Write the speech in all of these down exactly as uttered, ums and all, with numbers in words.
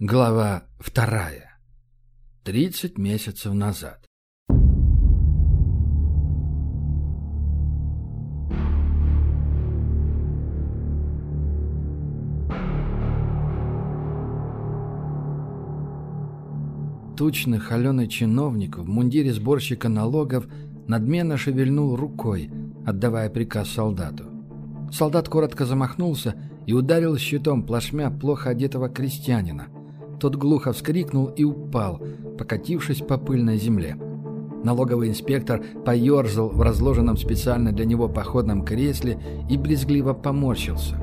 Глава вторая. Тридцать месяцев назад. Тучный холеный чиновник в мундире сборщика налогов надменно шевельнул рукой, отдавая приказ солдату. Солдат коротко замахнулся и ударил щитом плашмя плохо одетого крестьянина. Тот глухо вскрикнул и упал, покатившись по пыльной земле. Налоговый инспектор поерзал в разложенном специально для него походном кресле и брезгливо поморщился.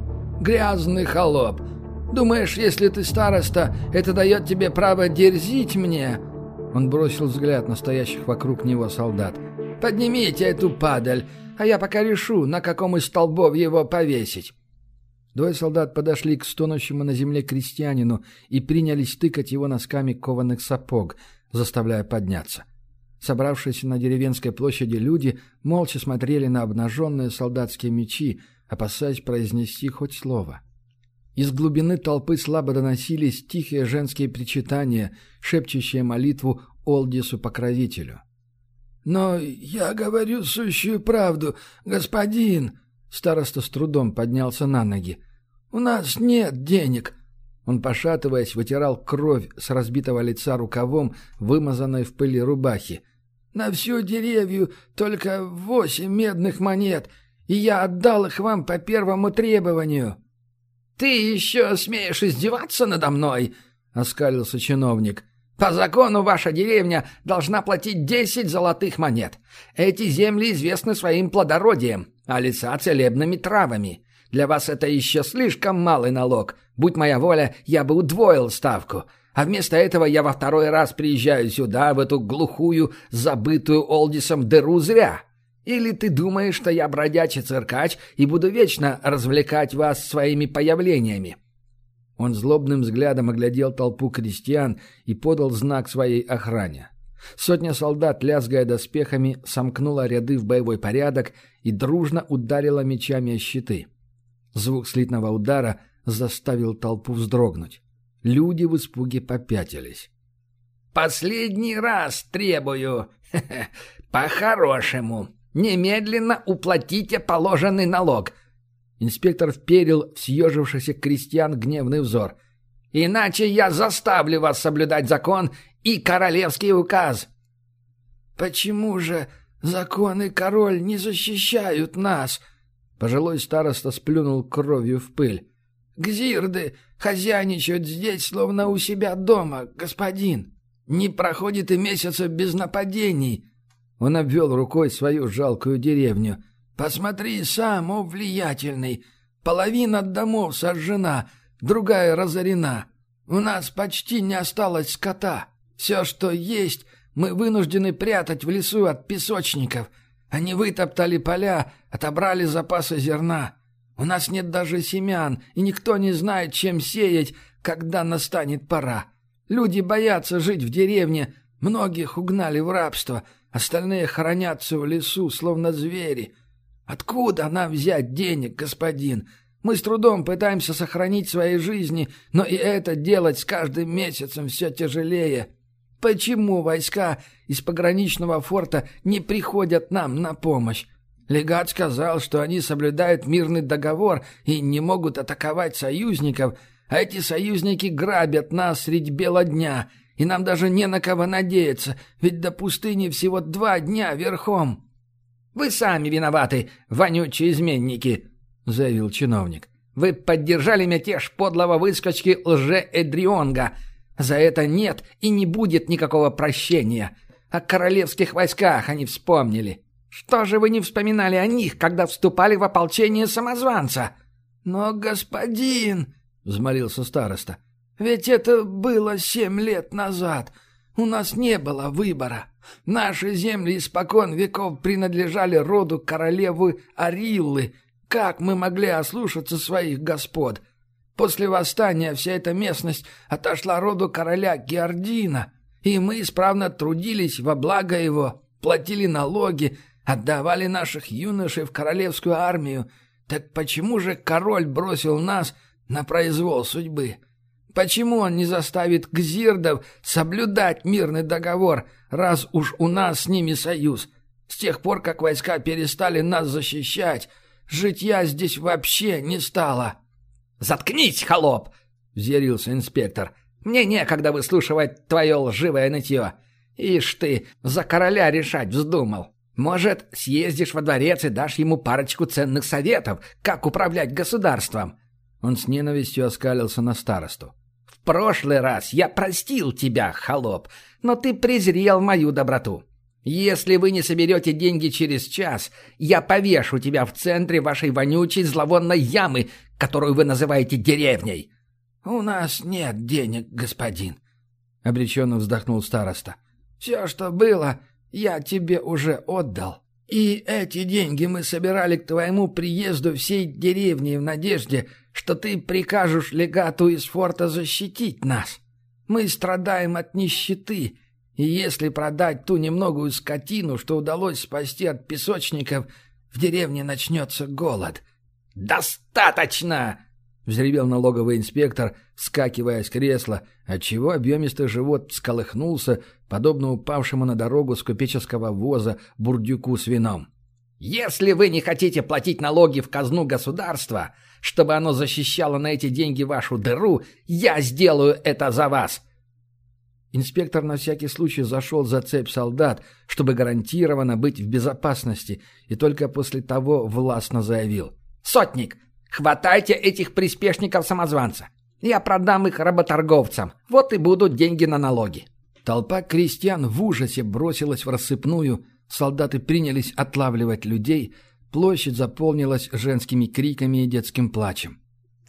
«Грязный холоп! Думаешь, если ты староста, это дает тебе право дерзить мне?» Он бросил взгляд на стоящих вокруг него солдат. «Поднимите эту падаль, а я пока решу, на каком из столбов его повесить». Двое солдат подошли к стонущему на земле крестьянину и принялись тыкать его носками кованых сапог, заставляя подняться. Собравшиеся на деревенской площади люди молча смотрели на обнаженные солдатские мечи, опасаясь произнести хоть слово. Из глубины толпы слабо доносились тихие женские причитания, шепчущие молитву Олдису-покровителю. «Но я говорю сущую правду, господин!» Староста с трудом поднялся на ноги. «У нас нет денег!» Он, пошатываясь, вытирал кровь с разбитого лица рукавом, вымазанной в пыли рубахи. «На всю деревню только восемь медных монет, и я отдал их вам по первому требованию». «Ты еще смеешь издеваться надо мной?» — оскалился чиновник. «По закону ваша деревня должна платить десять золотых монет. Эти земли известны своим плодородием, а леса целебными травами. Для вас это еще слишком малый налог. Будь моя воля, я бы удвоил ставку. А вместо этого я во второй раз приезжаю сюда, в эту глухую, забытую Олдисом дыру зря. Или ты думаешь, что я бродячий циркач и буду вечно развлекать вас своими появлениями?» Он злобным взглядом оглядел толпу крестьян и подал знак своей охране. Сотня солдат, лязгая доспехами, сомкнула ряды в боевой порядок и дружно ударила мечами о щиты. Звук слитного удара заставил толпу вздрогнуть. Люди в испуге попятились. «Последний раз требую! По-хорошему! Немедленно уплатите положенный налог!» Инспектор вперил в съежившихся крестьян гневный взор. «Иначе я заставлю вас соблюдать закон и королевский указ». «Почему же закон и король не защищают нас?» Пожилой староста сплюнул кровью в пыль. «Гзирды хозяйничают здесь, словно у себя дома, господин. Не проходит и месяца без нападений». Он обвел рукой свою жалкую деревню. «Посмотри сам, о влиятельный! Половина домов сожжена, другая разорена. У нас почти не осталось скота. Все, что есть, мы вынуждены прятать в лесу от песочников. Они вытоптали поля, отобрали запасы зерна. У нас нет даже семян, и никто не знает, чем сеять, когда настанет пора. Люди боятся жить в деревне, многих угнали в рабство, остальные хранятся в лесу, словно звери. Откуда нам взять денег, господин? Мы с трудом пытаемся сохранить свои жизни, но и это делать с каждым месяцем все тяжелее. Почему войска из пограничного форта не приходят нам на помощь? Легат сказал, что они соблюдают мирный договор и не могут атаковать союзников, а эти союзники грабят нас средь бела дня, и нам даже не на кого надеяться, ведь до пустыни всего два дня верхом». «Вы сами виноваты, вонючие изменники», — заявил чиновник. «Вы поддержали мятеж подлого выскочки лже-Эдрионга. За это нет и не будет никакого прощения. О королевских войсках они вспомнили. Что же вы не вспоминали о них, когда вступали в ополчение самозванца?» «Но, господин», — взмолился староста, — «ведь это было семь лет назад. У нас не было выбора. Наши земли испокон веков принадлежали роду королевы Ариллы. Как мы могли ослушаться своих господ? После восстания вся эта местность отошла роду короля Геордина, и мы исправно трудились во благо его, платили налоги, отдавали наших юношей в королевскую армию. Так почему же король бросил нас на произвол судьбы? Почему он не заставит гзирдов соблюдать мирный договор, раз уж у нас с ними союз? С тех пор, как войска перестали нас защищать, житья здесь вообще не стало». «Заткнись, холоп!» — взъярился инспектор. «Мне некогда выслушивать твое лживое нытье. Ишь ты, за короля решать вздумал. Может, съездишь во дворец и дашь ему парочку ценных советов, как управлять государством?» Он с ненавистью оскалился на старосту. «В прошлый раз я простил тебя, холоп, но ты презрел мою доброту. Если вы не соберете деньги через час, я повешу тебя в центре вашей вонючей зловонной ямы, которую вы называете деревней». «У нас нет денег, господин», — обреченно вздохнул староста. «Все, что было, я тебе уже отдал. И эти деньги мы собирали к твоему приезду всей деревни в надежде, что ты прикажешь легату из форта защитить нас. Мы страдаем от нищеты, и если продать ту немногую скотину, что удалось спасти от песочников, в деревне начнется голод». «Достаточно!» — взревел налоговый инспектор, вскакивая с кресла, отчего объемистый живот всколыхнулся, подобно упавшему на дорогу с купеческого воза бурдюку с вином. «Если вы не хотите платить налоги в казну государства, чтобы оно защищало на эти деньги вашу дыру, я сделаю это за вас!» Инспектор на всякий случай зашел за цепь солдат, чтобы гарантированно быть в безопасности, и только после того властно заявил: «Сотник, хватайте этих приспешников-самозванца. Я продам их работорговцам. Вот и будут деньги на налоги». Толпа крестьян в ужасе бросилась в рассыпную, солдаты принялись отлавливать людей, площадь заполнилась женскими криками и детским плачем.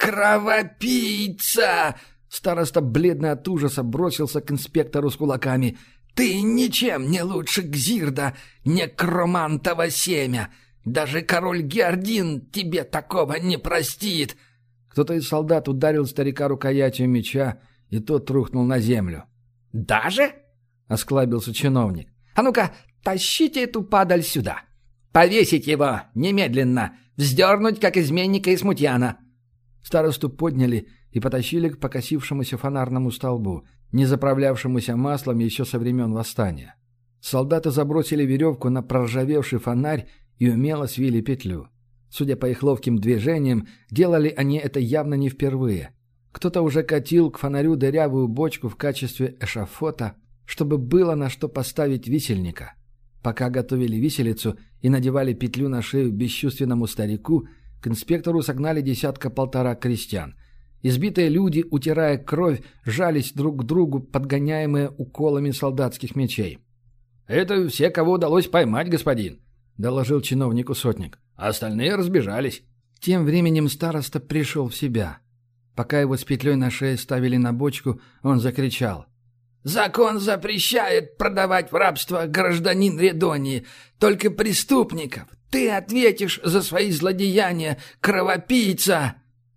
«Кровопийца!» Староста, бледный от ужаса, бросился к инспектору с кулаками. «Ты ничем не лучше Гзирда, некромантово семя! Даже король Геордин тебе такого не простит!» Кто-то из солдат ударил старика рукоятью меча, и тот рухнул на землю. «Даже?» — осклабился чиновник. «А ну-ка, тащите эту падаль сюда! Повесить его немедленно! Вздернуть, как изменника и смутьяна!» Старосту подняли и потащили к покосившемуся фонарному столбу, не заправлявшемуся маслом еще со времен восстания. Солдаты забросили веревку на проржавевший фонарь и умело свили петлю. Судя по их ловким движениям, делали они это явно не впервые. Кто-то уже катил к фонарю дырявую бочку в качестве эшафота, чтобы было на что поставить висельника. Пока готовили виселицу и надевали петлю на шею бесчувственному старику, к инспектору согнали десятка-полтора крестьян. Избитые люди, утирая кровь, жались друг к другу, подгоняемые уколами солдатских мечей. «Это все, кого удалось поймать, господин», — доложил чиновнику сотник. «А остальные разбежались». Тем временем староста пришел в себя. Пока его с петлей на шее ставили на бочку, он закричал: «Закон запрещает продавать в рабство гражданин Редонии, только преступников. Ты ответишь за свои злодеяния, кровопийца!»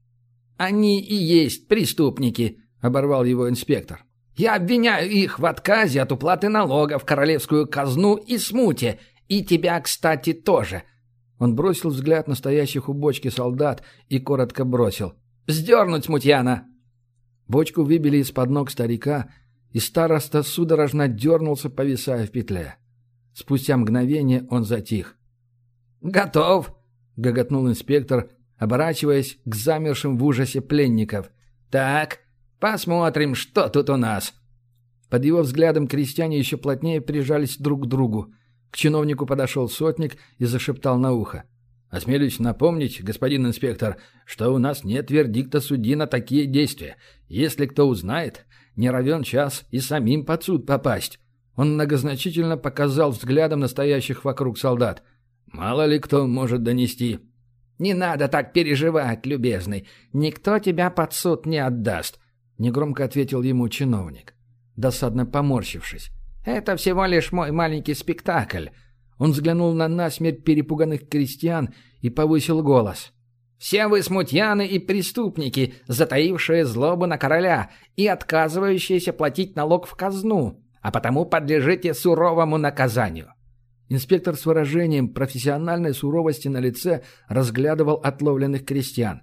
«Они и есть преступники», — оборвал его инспектор. «Я обвиняю их в отказе от уплаты налогов в королевскую казну и смуте, и тебя, кстати, тоже». Он бросил взгляд на стоящих у бочки солдат и коротко бросил: «Сдернуть, смутьяна!» Бочку выбили из-под ног старика, и староста судорожно дернулся, повисая в петле. Спустя мгновение он затих. «Готов!» — гоготнул инспектор, оборачиваясь к замершим в ужасе пленников. «Так, посмотрим, что тут у нас». Под его взглядом крестьяне еще плотнее прижались друг к другу. К чиновнику подошел сотник и зашептал на ухо: «Осмелюсь напомнить, господин инспектор, что у нас нет вердикта судьи на такие действия. Если кто узнает, не равен час и самим под суд попасть». Он многозначительно показал взглядом настоящих вокруг солдат. «Мало ли кто может донести». «Не надо так переживать, любезный. Никто тебя под суд не отдаст», — негромко ответил ему чиновник, досадно поморщившись. «Это всего лишь мой маленький спектакль». Он взглянул на насмерть перепуганных крестьян и повысил голос: «Все вы смутьяны и преступники, затаившие злобу на короля и отказывающиеся платить налог в казну, а потому подлежите суровому наказанию». Инспектор с выражением профессиональной суровости на лице разглядывал отловленных крестьян.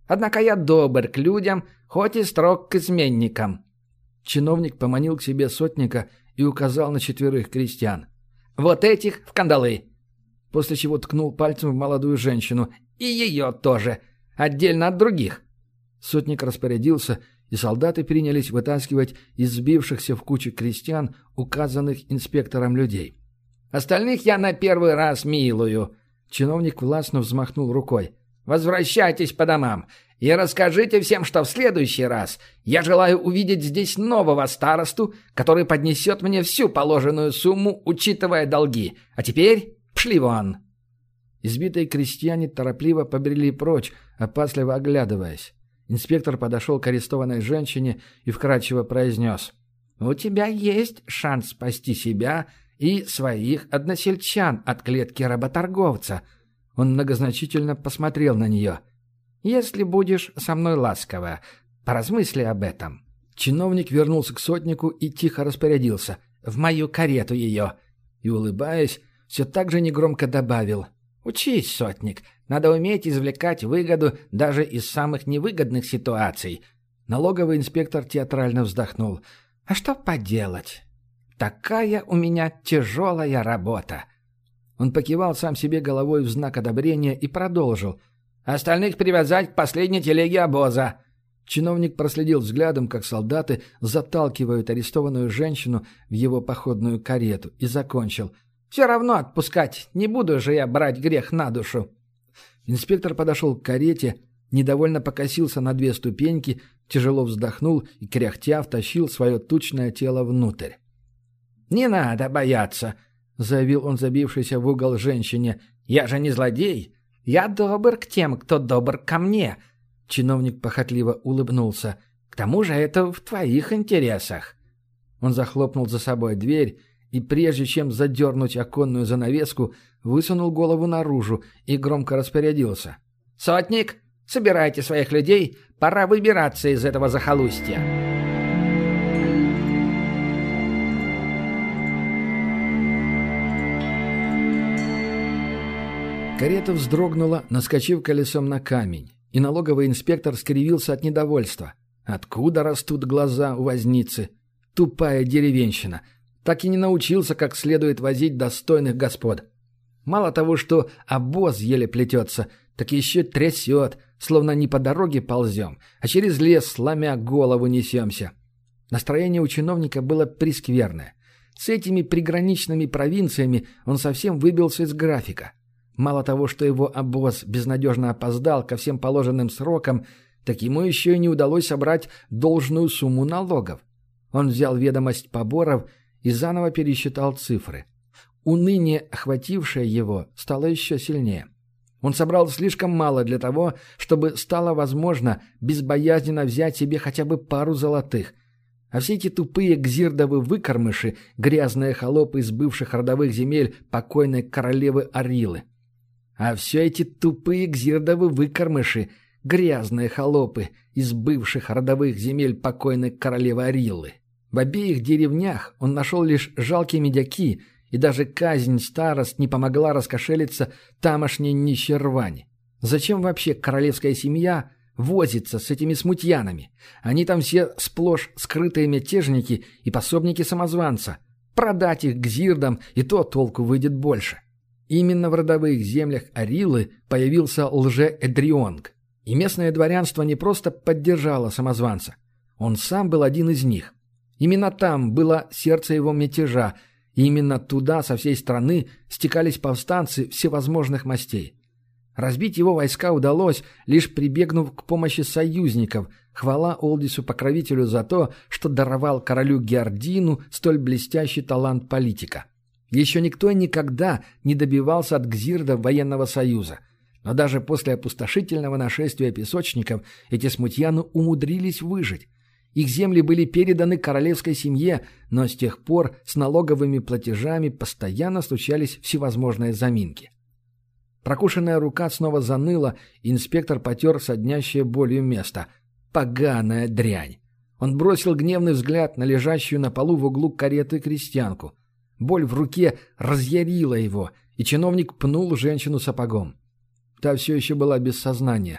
Однако я добр к людям, хоть и строг к изменникам». Чиновник поманил к себе сотника и указал на четверых крестьян. «Вот этих в кандалы!» После чего ткнул пальцем в молодую женщину. «И ее тоже! Отдельно от других!» Сотник распорядился, и солдаты принялись вытаскивать из сбившихся в кучу крестьян, указанных инспектором людей. «Остальных я на первый раз милую!» Чиновник властно взмахнул рукой. «Возвращайтесь по домам и расскажите всем, что в следующий раз я желаю увидеть здесь нового старосту, который поднесет мне всю положенную сумму, учитывая долги. А теперь пшли вон!» Избитые крестьяне торопливо побрели прочь, опасливо оглядываясь. Инспектор подошел к арестованной женщине и вкратчиво произнес: «У тебя есть шанс спасти себя и своих односельчан от клетки работорговца». Он многозначительно посмотрел на нее. «Если будешь со мной ласково, поразмысли об этом». Чиновник вернулся к сотнику и тихо распорядился: «В мою карету ее!» И, улыбаясь, все так же негромко добавил: «Учись, сотник, надо уметь извлекать выгоду даже из самых невыгодных ситуаций». Налоговый инспектор театрально вздохнул. «А что поделать? Такая у меня тяжелая работа». Он покивал сам себе головой в знак одобрения и продолжил: «Остальных привязать к последней телеге обоза». Чиновник проследил взглядом, как солдаты заталкивают арестованную женщину в его походную карету, и закончил: «Все равно отпускать, не буду же я брать грех на душу». Инспектор подошел к карете, недовольно покосился на две ступеньки, тяжело вздохнул и, кряхтя, втащил свое тучное тело внутрь. «Не надо бояться», — заявил он забившейся в угол женщине. «Я же не злодей. Я добр к тем, кто добр ко мне». Чиновник похотливо улыбнулся. «К тому же это в твоих интересах». Он захлопнул за собой дверь и, прежде чем задернуть оконную занавеску, высунул голову наружу и громко распорядился: «Сотник, собирайте своих людей, пора выбираться из этого захолустья». Карета вздрогнула, наскочив колесом на камень, и налоговый инспектор скривился от недовольства. Откуда растут глаза у возницы? Тупая деревенщина. Так и не научился как следует возить достойных господ. Мало того, что обоз еле плетется, так еще трясет, словно не по дороге ползем, а через лес, сломя голову, несемся. Настроение у чиновника было прескверное. С этими приграничными провинциями он совсем выбился из графика. Мало того, что его обоз безнадежно опоздал ко всем положенным срокам, так ему еще и не удалось собрать должную сумму налогов. Он взял ведомость поборов и заново пересчитал цифры. Уныние, охватившее его, стало еще сильнее. Он собрал слишком мало для того, чтобы стало возможно безбоязненно взять себе хотя бы пару золотых. А все эти тупые гзирдовы выкормыши, грязные холопы из бывших родовых земель покойной королевы Арилы. А все эти тупые гзирдовы выкормыши, грязные холопы из бывших родовых земель покойной королевы Арилы. В обеих деревнях он нашел лишь жалкие медяки, и даже казнь старост не помогла раскошелиться тамошней нищей рвани. Зачем вообще королевская семья возится с этими смутьянами? Они там все сплошь скрытые мятежники и пособники самозванца. Продать их гзирдам, и то толку выйдет больше. Именно в родовых землях Арилы появился лже-Эдрионг. И местное дворянство не просто поддержало самозванца. Он сам был один из них. Именно там было сердце его мятежа, и именно туда со всей страны стекались повстанцы всевозможных мастей. Разбить его войска удалось, лишь прибегнув к помощи союзников, хвала Олдису-покровителю за то, что даровал королю Геордину столь блестящий талант политика. Еще никто и никогда не добивался от Гзирда военного союза. Но даже после опустошительного нашествия песочников эти смутьяны умудрились выжить. Их земли были переданы королевской семье, но с тех пор с налоговыми платежами постоянно случались всевозможные заминки. Прокушенная рука снова заныла, и инспектор потер соднящее болью место. Поганая дрянь! Он бросил гневный взгляд на лежащую на полу в углу кареты крестьянку. Боль в руке разъярила его, и чиновник пнул женщину сапогом. Та все еще была без сознания.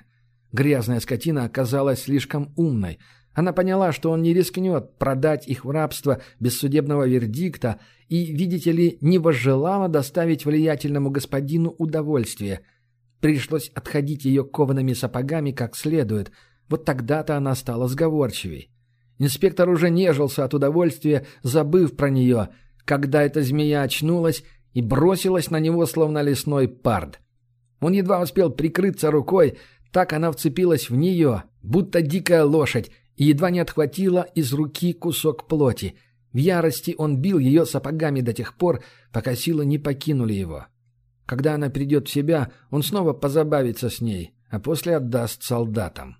Грязная скотина оказалась слишком умной. Она поняла, что он не рискнет продать их в рабство без судебного вердикта и, видите ли, не возжелала доставить влиятельному господину удовольствие. Пришлось отходить ее коваными сапогами как следует. Вот тогда-то она стала сговорчивей. Инспектор уже нежился от удовольствия, забыв про нее, когда эта змея очнулась и бросилась на него, словно лесной пард. Он едва успел прикрыться рукой, так она вцепилась в нее, будто дикая лошадь, и едва не отхватила из руки кусок плоти. В ярости он бил ее сапогами до тех пор, пока силы не покинули его. Когда она придет в себя, он снова позабавится с ней, а после отдаст солдатам.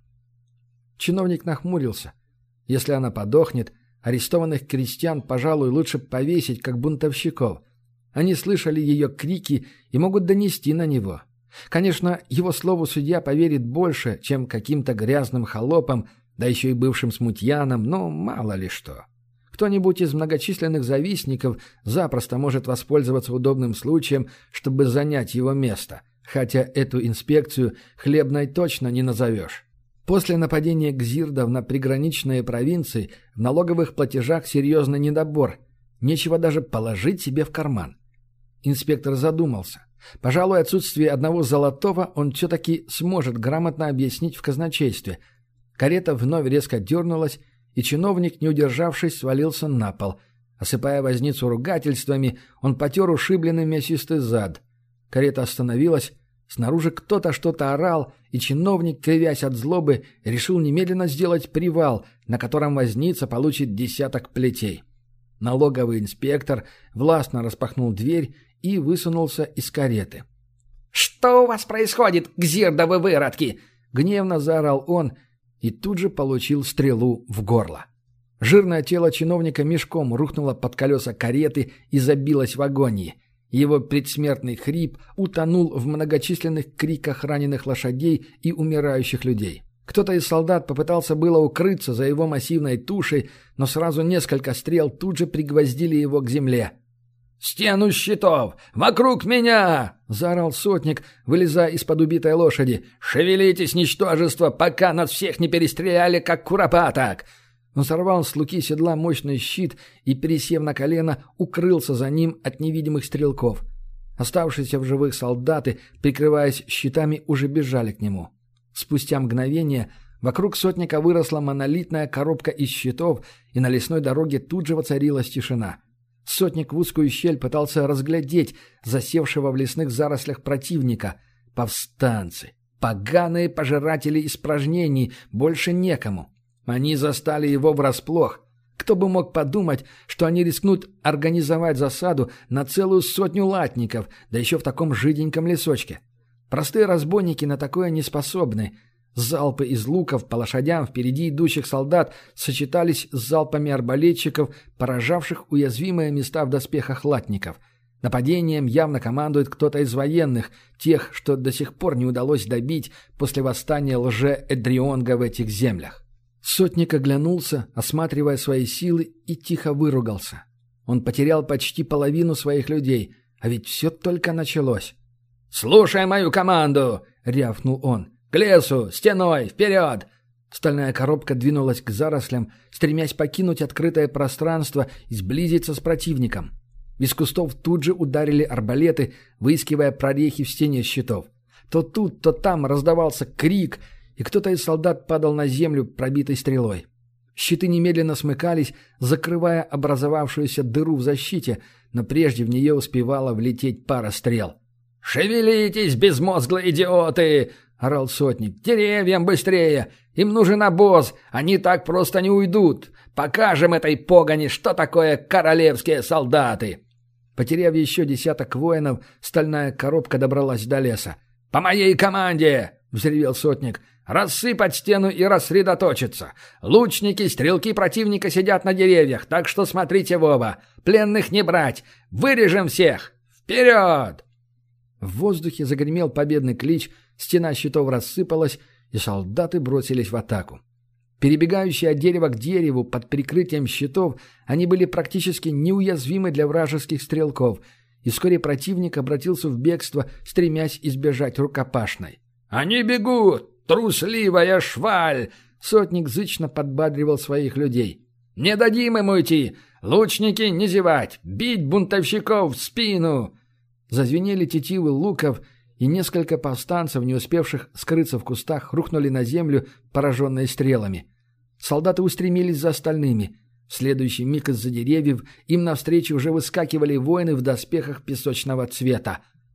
Чиновник нахмурился. Если она подохнет, арестованных крестьян, пожалуй, лучше повесить, как бунтовщиков. Они слышали ее крики и могут донести на него. Конечно, его слову судья поверит больше, чем каким-то грязным холопам, да еще и бывшим смутьянам, но мало ли что. Кто-нибудь из многочисленных завистников запросто может воспользоваться удобным случаем, чтобы занять его место, хотя эту инспекцию хлебной точно не назовешь. После нападения гзирдов на приграничные провинции в налоговых платежах серьезный недобор. Нечего даже положить себе в карман. Инспектор задумался. Пожалуй, отсутствие одного золотого он все-таки сможет грамотно объяснить в казначействе. Карета вновь резко дернулась, и чиновник, не удержавшись, свалился на пол. Осыпая возницу ругательствами, он потер ушибленный мясистый зад. Карета остановилась. Снаружи кто-то что-то орал, и чиновник, кривясь от злобы, решил немедленно сделать привал, на котором возница получит десяток плетей. Налоговый инспектор властно распахнул дверь и высунулся из кареты. «Что у вас происходит, гзирдовы выродки?» — гневно заорал он и тут же получил стрелу в горло. Жирное тело чиновника мешком рухнуло под колеса кареты и забилось в агонии. Его предсмертный хрип утонул в многочисленных криках раненых лошадей и умирающих людей. Кто-то из солдат попытался было укрыться за его массивной тушей, но сразу несколько стрел тут же пригвоздили его к земле. «Стену щитов! Вокруг меня!» — заорал сотник, вылезая из-под убитой лошади. «Шевелитесь, ничтожество, пока нас всех не перестреляли, как куропаток!» Он сорвал с луки седла мощный щит и, пересев на колено, укрылся за ним от невидимых стрелков. Оставшиеся в живых солдаты, прикрываясь щитами, уже бежали к нему. Спустя мгновение вокруг сотника выросла монолитная коробка из щитов, и на лесной дороге тут же воцарилась тишина. Сотник в узкую щель пытался разглядеть засевшего в лесных зарослях противника. Повстанцы, поганые пожиратели испражнений, больше некому. Они застали его врасплох. Кто бы мог подумать, что они рискнут организовать засаду на целую сотню латников, да еще в таком жиденьком лесочке. Простые разбойники на такое не способны. Залпы из луков по лошадям впереди идущих солдат сочетались с залпами арбалетчиков, поражавших уязвимые места в доспехах латников. Нападением явно командует кто-то из военных, тех, что до сих пор не удалось добить после восстания лже-Эдрионга в этих землях. Сотник оглянулся, осматривая свои силы, и тихо выругался. Он потерял почти половину своих людей, а ведь все только началось. «Слушай мою команду!» — рявкнул он. «К лесу! Стеной! Вперед!» Стальная коробка двинулась к зарослям, стремясь покинуть открытое пространство и сблизиться с противником. Из кустов тут же ударили арбалеты, выискивая прорехи в стене щитов. То тут, то там раздавался крик, и кто-то из солдат падал на землю, пробитой стрелой. Щиты немедленно смыкались, закрывая образовавшуюся дыру в защите, но прежде в нее успевала влететь пара стрел. «Шевелитесь, безмозглые идиоты!» — орал сотник. «Деревьям быстрее! Им нужен обоз! Они так просто не уйдут! Покажем этой погони, что такое королевские солдаты!» Потеряв еще десяток воинов, стальная коробка добралась до леса. «По моей команде!» — взревел сотник. «Рассыпать стену и рассредоточиться! Лучники, стрелки противника сидят на деревьях, так что смотрите в оба! Пленных не брать! Вырежем всех! Вперед!» В воздухе загремел победный клич, стена щитов рассыпалась, и солдаты бросились в атаку. Перебегающие от дерева к дереву под прикрытием щитов, они были практически неуязвимы для вражеских стрелков, и вскоре противник обратился в бегство, стремясь избежать рукопашной. «Они бегут! трусливая шваль!» Сотник зычно подбадривал своих людей. «Не дадим ему идти! Лучники не зевать! Бить бунтовщиков в спину!» Зазвенели тетивы луков, и несколько повстанцев, не успевших скрыться в кустах, рухнули на землю, пораженные стрелами. Солдаты устремились за остальными. В следующий миг из-за деревьев им навстречу уже выскакивали воины в доспехах песочного цвета.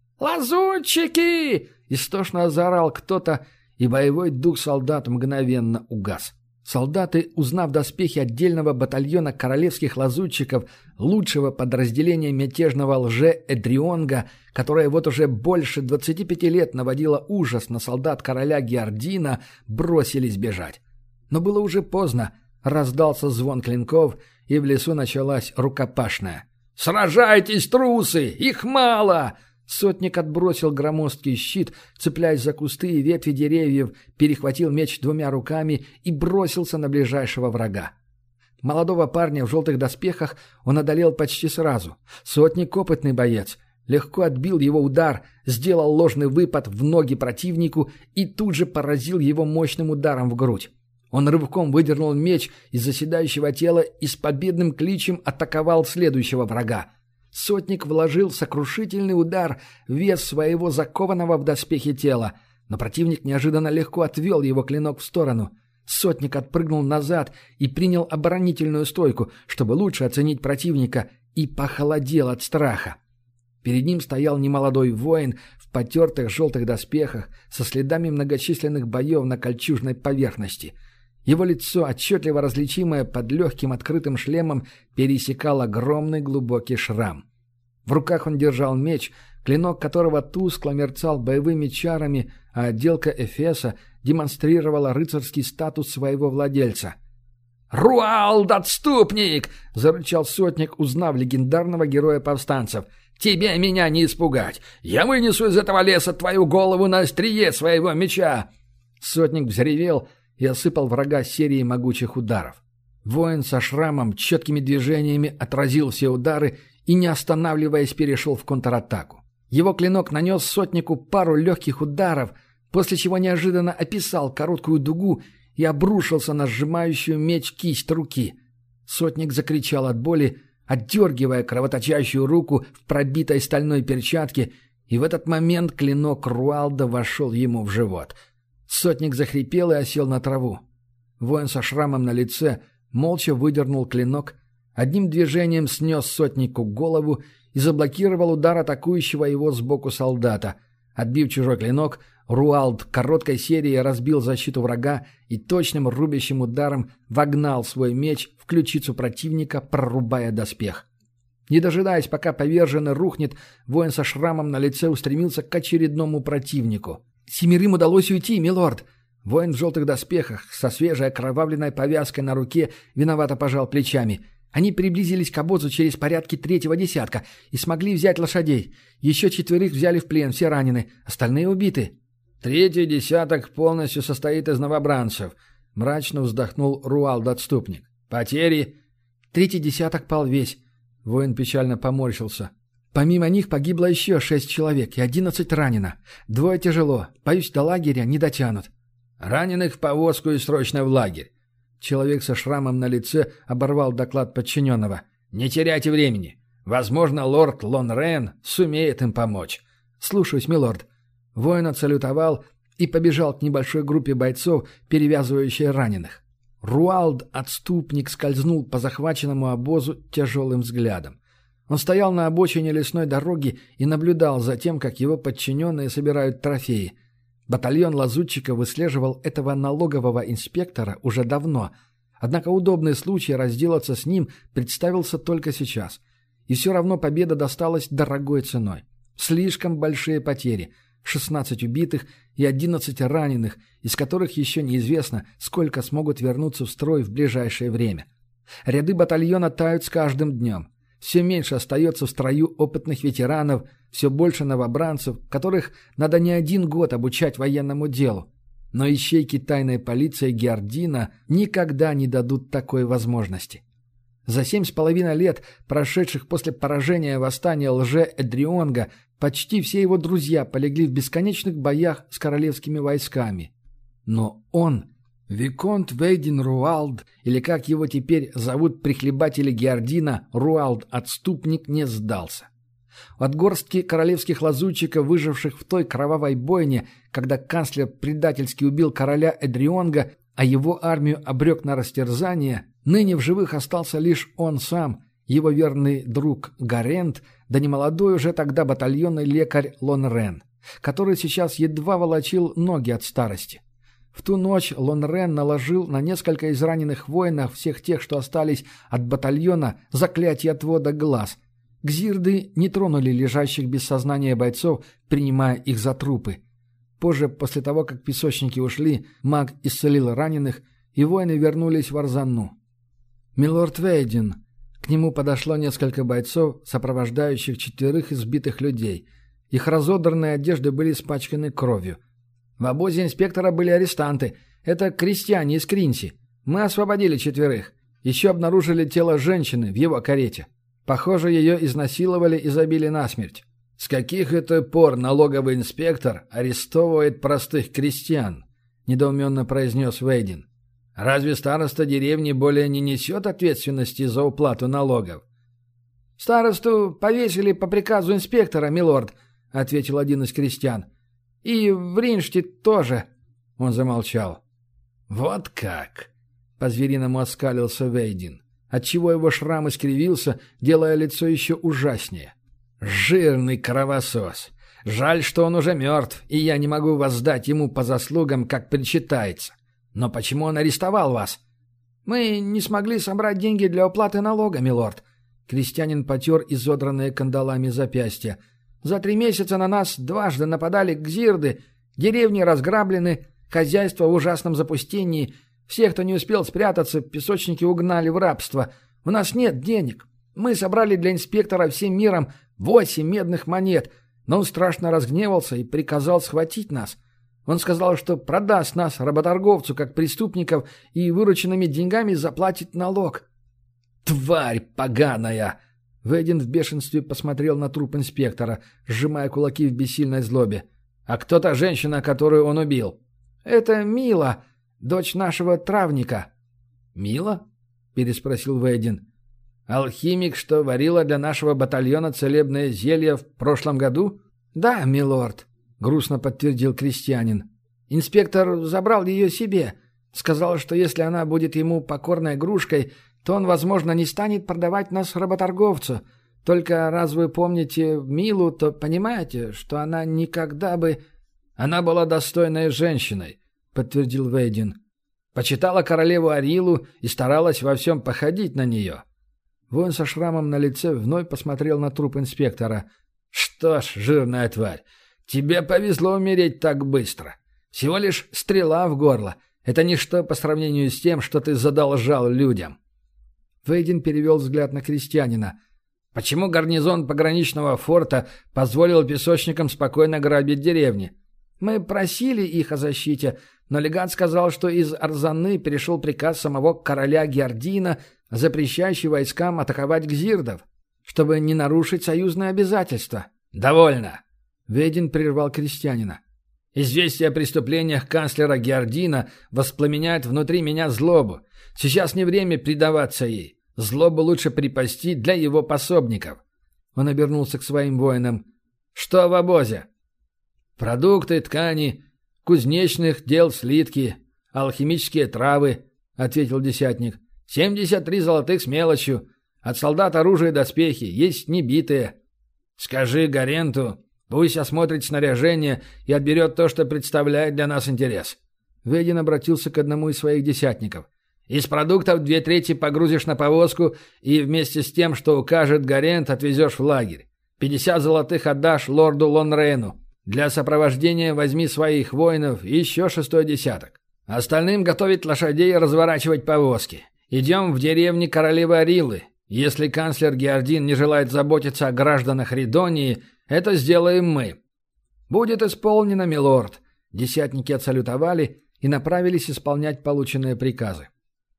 «Лазутчики!» — истошно заорал кто-то, и боевой дух солдат мгновенно угас. Солдаты, узнав доспехи отдельного батальона королевских лазутчиков, лучшего подразделения мятежного лже-Эдрионга, которое вот уже больше двадцати пяти лет наводило ужас на солдат короля Геордина, бросились бежать. Но было уже поздно. Раздался звон клинков, и в лесу началась рукопашная. «Сражайтесь, трусы! Их мало!» Сотник отбросил громоздкий щит, цепляясь за кусты и ветви деревьев, перехватил меч двумя руками и бросился на ближайшего врага. Молодого парня в желтых доспехах он одолел почти сразу. Сотник — опытный боец. Легко отбил его удар, сделал ложный выпад в ноги противнику и тут же поразил его мощным ударом в грудь. Он рывком выдернул меч из заседающего тела и с победным кличем атаковал следующего врага. Сотник вложил сокрушительный удар в вес своего закованного в доспехи тела, но противник неожиданно легко отвел его клинок в сторону. Сотник отпрыгнул назад и принял оборонительную стойку, чтобы лучше оценить противника, и похолодел от страха. Перед ним стоял немолодой воин в потертых желтых доспехах со следами многочисленных боев на кольчужной поверхности. Его лицо, отчетливо различимое под легким открытым шлемом, пересекал огромный глубокий шрам. В руках он держал меч, клинок которого тускло мерцал боевыми чарами, а отделка эфеса демонстрировала рыцарский статус своего владельца. «Руалд, отступник!» — зарычал сотник, узнав легендарного героя повстанцев. «Тебе меня не испугать! Я вынесу из этого леса твою голову на острие своего меча!» Сотник взревел и осыпал врага серией могучих ударов. Воин со шрамом четкими движениями отразил все удары и, не останавливаясь, перешел в контратаку. Его клинок нанес сотнику пару легких ударов, после чего неожиданно описал короткую дугу и обрушился на сжимающую меч кисть руки. Сотник закричал от боли, отдергивая кровоточащую руку в пробитой стальной перчатке, и в этот момент клинок Руалда вошел ему в живот. Сотник захрипел и осел на траву. Воин со шрамом на лице молча выдернул клинок, одним движением снес сотнику голову и заблокировал удар атакующего его сбоку солдата. Отбив чужой клинок, Руалд короткой серией разбил защиту врага и точным рубящим ударом вогнал свой меч в ключицу противника, прорубая доспех. Не дожидаясь, пока поверженный рухнет, воин со шрамом на лице устремился к очередному противнику. «Семерым удалось уйти, милорд!» Воин в желтых доспехах со свежей окровавленной повязкой на руке виновато пожал плечами. Они приблизились к обозу через порядки третьего десятка и смогли взять лошадей. Еще четверых взяли в плен, все ранены, остальные убиты. «Третий десяток полностью состоит из новобранцев», — мрачно вздохнул Руалд-отступник. «Потери?» «Третий десяток пал весь». Воин печально поморщился. «Помимо них погибло еще шесть человек и одиннадцать ранено. Двое тяжело. Боюсь, до лагеря не дотянут». «Раненых в повозку и срочно в лагерь». Человек со шрамом на лице оборвал доклад подчиненного. «Не теряйте времени. Возможно, лорд Лонрен сумеет им помочь». «Слушаюсь, милорд». Воин отсалютовал и побежал к небольшой группе бойцов, перевязывающей раненых. Руалд, отступник, скользнул по захваченному обозу тяжелым взглядом. Он стоял на обочине лесной дороги и наблюдал за тем, как его подчиненные собирают трофеи. Батальон лазутчиков выслеживал этого налогового инспектора уже давно, однако удобный случай разделаться с ним представился только сейчас. И все равно победа досталась дорогой ценой. Слишком большие потери — шестнадцать убитых и одиннадцать раненых, из которых еще неизвестно, сколько смогут вернуться в строй в ближайшее время. Ряды батальона тают с каждым днем. Все меньше остается в строю опытных ветеранов, все больше новобранцев, которых надо не один год обучать военному делу. Но ищейки тайной полиции Геордина никогда не дадут такой возможности. За семь с половиной лет, прошедших после поражения восстания лже-Эдрионга, почти все его друзья полегли в бесконечных боях с королевскими войсками. Но он, Виконт Вейдин Руалд, или как его теперь зовут прихлебатели Геордина, Руалд-отступник, не сдался. От горстки королевских лазутчиков, выживших в той кровавой бойне, когда канцлер предательски убил короля Эдрионга, а его армию обрек на растерзание, ныне в живых остался лишь он сам, его верный друг Гарент, да немолодой уже тогда батальонный лекарь Лонрен, который сейчас едва волочил ноги от старости. В ту ночь Лонрен наложил на несколько израненных воинов, всех тех, что остались от батальона, заклятие отвода глаз. Гзирды не тронули лежащих без сознания бойцов, принимая их за трупы. Позже, после того, как песочники ушли, маг исцелил раненых, и воины вернулись в Арзанну. «Милорд Вейдин». К нему подошло несколько бойцов, сопровождающих четверых избитых людей. Их разодранные одежды были испачканы кровью. В обозе инспектора были арестанты. Это крестьяне из Кринси. Мы освободили четверых. Еще обнаружили тело женщины в его карете. Похоже, ее изнасиловали и забили насмерть. «С каких это пор налоговый инспектор арестовывает простых крестьян?» – недоуменно произнес Вейдин. «Разве староста деревни более не несет ответственности за уплату налогов?» «Старосту повесили по приказу инспектора, милорд», — ответил один из крестьян. «И в Ринште тоже». Он замолчал. «Вот как!» — по-звериному оскалился Вейдин, отчего его шрам искривился, делая лицо еще ужаснее. «Жирный кровосос! Жаль, что он уже мертв, и я не могу воздать ему по заслугам, как причитается. Но почему он арестовал вас?» «Мы не смогли собрать деньги для уплаты налога, милорд». Крестьянин потер изодранные кандалами запястья. «За три месяца на нас дважды нападали гзирды, деревни разграблены, хозяйство в ужасном запустении. Всех, кто не успел спрятаться, песочники угнали в рабство. У нас нет денег. Мы собрали для инспектора всем миром восемь медных монет, но он страшно разгневался и приказал схватить нас. Он сказал, что продаст нас работорговцу как преступников и вырученными деньгами заплатит налог». «Тварь поганая!» Вейдин в бешенстве посмотрел на труп инспектора, сжимая кулаки в бессильной злобе. «А кто та женщина, которую он убил?» «Это Мила, дочь нашего травника». «Мила?» — переспросил Вейдин. «Алхимик, что варила для нашего батальона целебное зелье в прошлом году?» «Да, милорд», — грустно подтвердил крестьянин. «Инспектор забрал ее себе. Сказал, что если она будет ему покорной игрушкой, то он, возможно, не станет продавать нас работорговцу. Только раз вы помните Милу, то понимаете, что она никогда бы...» «Она была достойной женщиной», — подтвердил Вейдин. «Почитала королеву Арилу и старалась во всем походить на нее». Воин со шрамом на лице вновь посмотрел на труп инспектора. «Что ж, жирная тварь, тебе повезло умереть так быстро. Всего лишь стрела в горло. Это ничто по сравнению с тем, что ты задолжал людям». Вейдин перевел взгляд на крестьянина. «Почему гарнизон пограничного форта позволил песочникам спокойно грабить деревни?» «Мы просили их о защите, но легат сказал, что из Арзаны перешел приказ самого короля Геордина, запрещающий войскам атаковать гзирдов, чтобы не нарушить союзные обязательства». «Довольно!» — Вейдин прервал крестьянина. «Известие о преступлениях канцлера Геордина воспламеняет внутри меня злобу. Сейчас не время предаваться ей. Злобу лучше припасти для его пособников». Он обернулся к своим воинам. «Что в обозе?» «Продукты, ткани, кузнечных дел слитки, алхимические травы», — ответил десятник. «семьдесят три золотых с мелочью. От солдат оружие и доспехи, есть небитые. Скажи Гаренту, пусть осмотрит снаряжение и отберет то, что представляет для нас интерес». Вейдин обратился к одному из своих десятников. «Из продуктов две трети погрузишь на повозку и вместе с тем, что укажет Гарент, отвезешь в лагерь. Пятьдесят золотых отдашь лорду Лонрейну. Для сопровождения возьми своих воинов и еще шестой десяток. Остальным готовить лошадей и разворачивать повозки. Идем в деревни королевы Арилы. Если канцлер Геордин не желает заботиться о гражданах Ридонии, это сделаем мы». «Будет исполнено, милорд». Десятники отсалютовали и направились исполнять полученные приказы.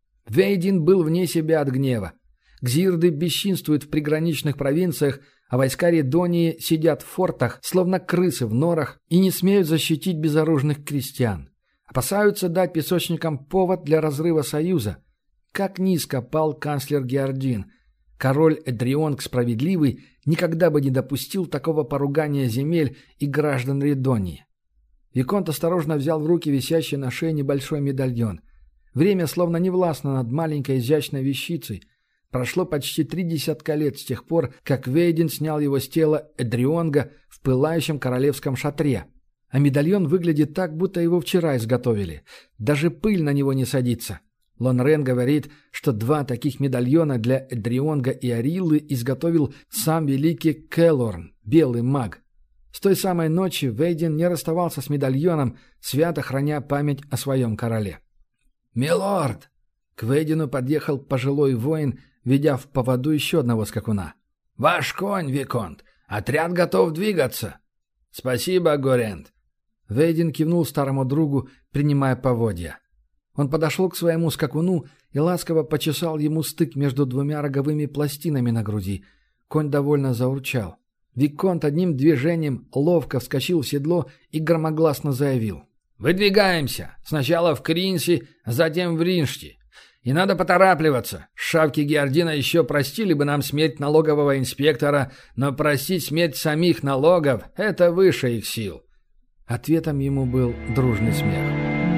Вейдин был вне себя от гнева. Гзирды бесчинствуют в приграничных провинциях, а войска Ридонии сидят в фортах, словно крысы в норах, и не смеют защитить безоружных крестьян. Опасаются дать песочникам повод для разрыва союза. Как низко пал канцлер Геордин. Король Эдрионг Справедливый никогда бы не допустил такого поругания земель и граждан Редонии. Виконт осторожно взял в руки висящий на шее небольшой медальон. Время словно не властно над маленькой изящной вещицей. Прошло почти три десятка лет с тех пор, как Вейдин снял его с тела Эдрионга в пылающем королевском шатре. А медальон выглядит так, будто его вчера изготовили. Даже пыль на него не садится. Лонрен говорит, что два таких медальона для Эдрионга и Ариллы изготовил сам великий Келорн, белый маг. С той самой ночи Вейдин не расставался с медальоном, свято храня память о своем короле. «Милорд!» К Вейдину подъехал пожилой воин, ведя в поводу еще одного скакуна. «Ваш конь, Виконт! Отряд готов двигаться!» «Спасибо, Горент!» Вейдин кивнул старому другу, принимая поводья. Он подошел к своему скакуну и ласково почесал ему стык между двумя роговыми пластинами на груди. Конь довольно заурчал. Виконт одним движением ловко вскочил в седло и громогласно заявил. «Выдвигаемся! Сначала в Кринси, затем в Риншти. И надо поторапливаться. Шавки Геордина еще простили бы нам смерть налогового инспектора, но простить смерть самих налогов — это выше их сил». Ответом ему был дружный смех.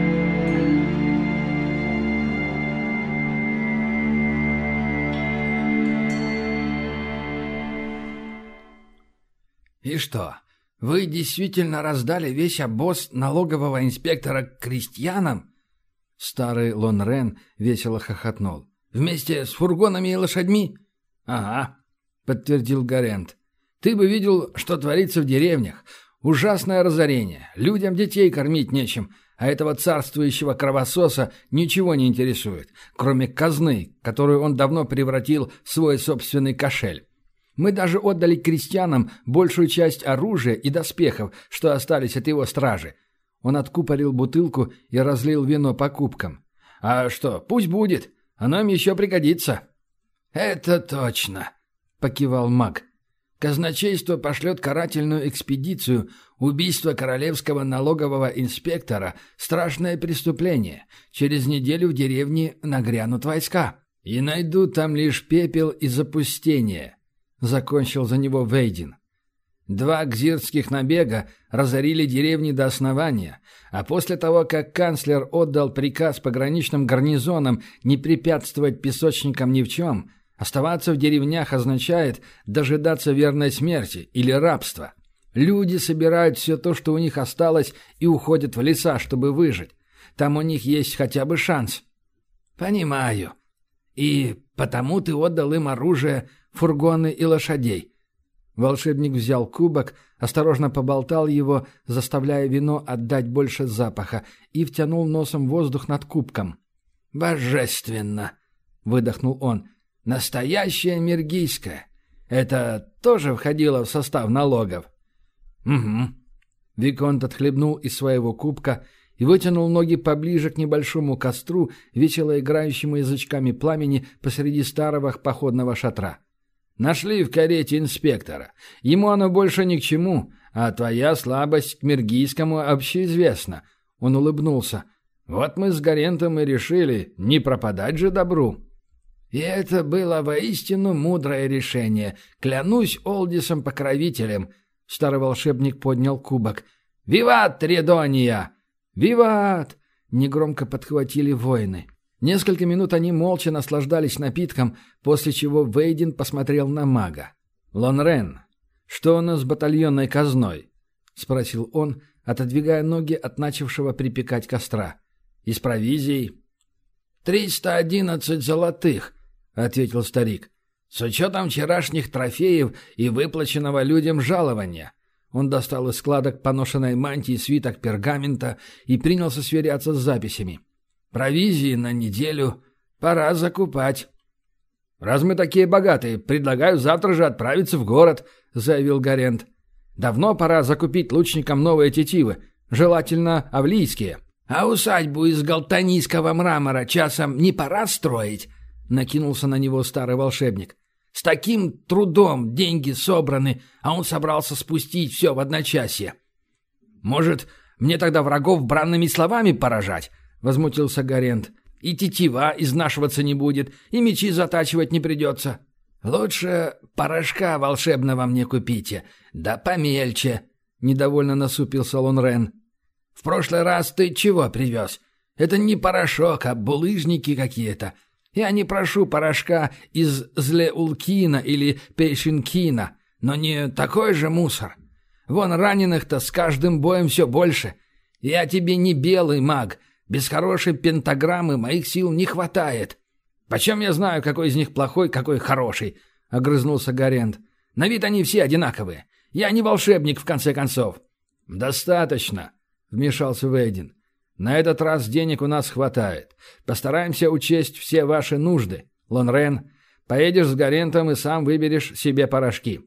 «И что, вы действительно раздали весь обоз налогового инспектора крестьянам?» Старый Лонрен весело хохотнул. «Вместе с фургонами и лошадьми?» «Ага», — подтвердил Горент. «Ты бы видел, что творится в деревнях. Ужасное разорение. Людям детей кормить нечем, а этого царствующего кровососа ничего не интересует, кроме казны, которую он давно превратил в свой собственный кошель. Мы даже отдали крестьянам большую часть оружия и доспехов, что остались от его стражи». Он откупорил бутылку и разлил вино по кубкам. «А что, пусть будет. Оно им еще пригодится». «Это точно», — покивал маг. «Казначейство пошлет карательную экспедицию. Убийство королевского налогового инспектора — страшное преступление. Через неделю в деревне нагрянут войска. И найдут там лишь пепел и запустение», — закончил за него Вейдин. Два гзиртских набега разорили деревни до основания, а после того, как канцлер отдал приказ пограничным гарнизонам не препятствовать песочникам ни в чем, оставаться в деревнях означает дожидаться верной смерти или рабства. Люди собирают все то, что у них осталось, и уходят в леса, чтобы выжить. Там у них есть хотя бы шанс. «Понимаю. И потому ты отдал им оружие, фургоны и лошадей». Волшебник взял кубок, осторожно поболтал его, заставляя вино отдать больше запаха, и втянул носом воздух над кубком. «Божественно!» — выдохнул он. «Настоящее миргийское. Это тоже входило в состав налогов?» «Угу». Виконт отхлебнул из своего кубка и вытянул ноги поближе к небольшому костру, весело играющему язычками пламени посреди старого походного шатра. «Нашли в карете инспектора. Ему оно больше ни к чему, а твоя слабость к миргийскому общеизвестна». Он улыбнулся. «Вот мы с Горентом и решили, не пропадать же добру». «И это было воистину мудрое решение. Клянусь Олдисом-покровителем». Старый волшебник поднял кубок. «Виват, Редония!» «Виват!» — негромко подхватили воины. Несколько минут они молча наслаждались напитком, после чего Вейдин посмотрел на мага. «Лонрен, что у нас с батальонной казной?» — спросил он, отодвигая ноги от начавшего припекать костра. «Из провизий?» «Триста одиннадцать золотых», — ответил старик. «С учетом вчерашних трофеев и выплаченного людям жалования». Он достал из складок поношенной мантии свиток пергамента и принялся сверяться с записями. «Провизии на неделю. Пора закупать». «Раз мы такие богатые, предлагаю завтра же отправиться в город», — заявил Горент. «Давно пора закупить лучникам новые тетивы, желательно авлийские». «А усадьбу из галтанийского мрамора часом не пора строить?» — накинулся на него старый волшебник. «С таким трудом деньги собраны, а он собрался спустить все в одночасье». «Может, Мне тогда врагов бранными словами поражать!» — возмутился Гарент. «И тетива изнашиваться не будет, и мечи затачивать не придется. Лучше порошка волшебного мне купите, да помельче!» — недовольно насупился Лонрен. «В прошлый раз ты чего привез? Это не порошок, а булыжники какие-то. Я не прошу порошка из Злеулкина или Пейшинкина, но не такой же мусор. Вон раненых-то с каждым боем все больше. Я тебе не белый маг. Без хорошей пентаграммы моих сил не хватает. Почем я знаю, какой из них плохой, какой хороший?» — огрызнулся Гарент. «На вид они все одинаковые. Я не волшебник, в конце концов». «Достаточно», — вмешался Вейдин. «На этот раз денег у нас хватает. Постараемся учесть все ваши нужды. Лонрен, поедешь с Гарентом и сам выберешь себе порошки».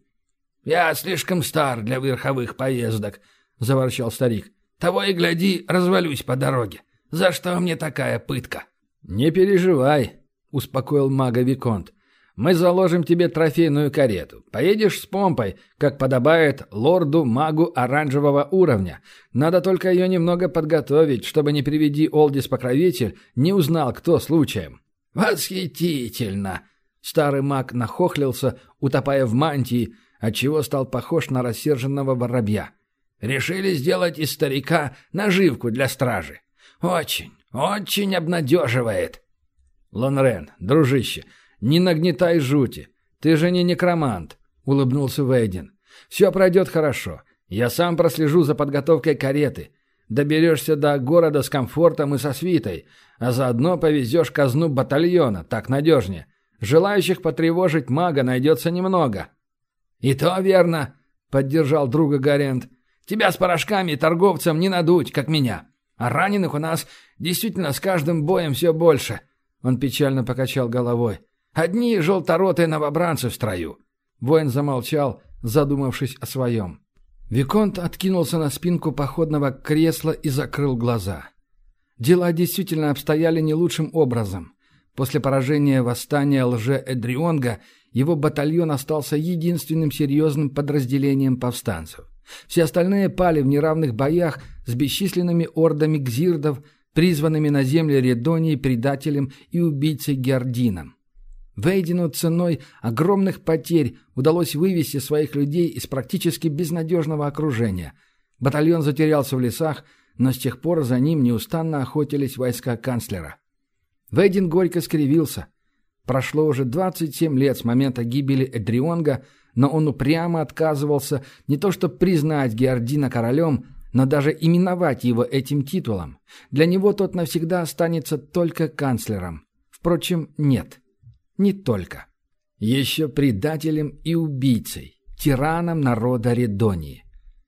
«Я слишком стар для верховых поездок», — заворчал старик. «Того и гляди, развалюсь по дороге. За что мне такая пытка?» «Не переживай», — успокоил мага Виконт. «Мы заложим тебе трофейную карету. Поедешь с помпой, как подобает лорду-магу оранжевого уровня. Надо только ее немного подготовить, чтобы, не приведи Олдис-покровитель, не узнал, кто случаем». «Восхитительно!» Старый маг нахохлился, утопая в мантии, отчего стал похож на рассерженного воробья. «Решили сделать из старика наживку для стражи. Очень, очень обнадеживает». «Лонрен, дружище, не нагнетай жути. Ты же не некромант», — улыбнулся Вейдин. «Все пройдет хорошо. Я сам прослежу за подготовкой кареты. Доберешься до города с комфортом и со свитой, а заодно повезешь казну батальона, так надежнее. Желающих потревожить мага найдется немного». «И то верно», — поддержал друга Гарент. «Тебя с порошками торговцам не надуть, как меня. А раненых у нас действительно с каждым боем все больше». Он печально покачал головой. «Одни желторотые новобранцы в строю». Воин замолчал, задумавшись о своем. Виконт откинулся на спинку походного кресла и закрыл глаза. Дела действительно обстояли не лучшим образом. После поражения восстания лже-Эдрионга его батальон остался единственным серьезным подразделением повстанцев. Все остальные пали в неравных боях с бесчисленными ордами гзирдов, призванными на земли Редонии предателем и убийцей Геордином. Вейдину ценой огромных потерь удалось вывести своих людей из практически безнадежного окружения. Батальон затерялся в лесах, но с тех пор за ним неустанно охотились войска канцлера. Вейдин горько скривился. Прошло уже двадцать семь лет с момента гибели Эдрионга, но он упрямо отказывался не то что признать Геордина королем, но даже именовать его этим титулом. Для него тот навсегда останется только канцлером. Впрочем, нет. Не только. Еще предателем и убийцей, тираном народа Редонии.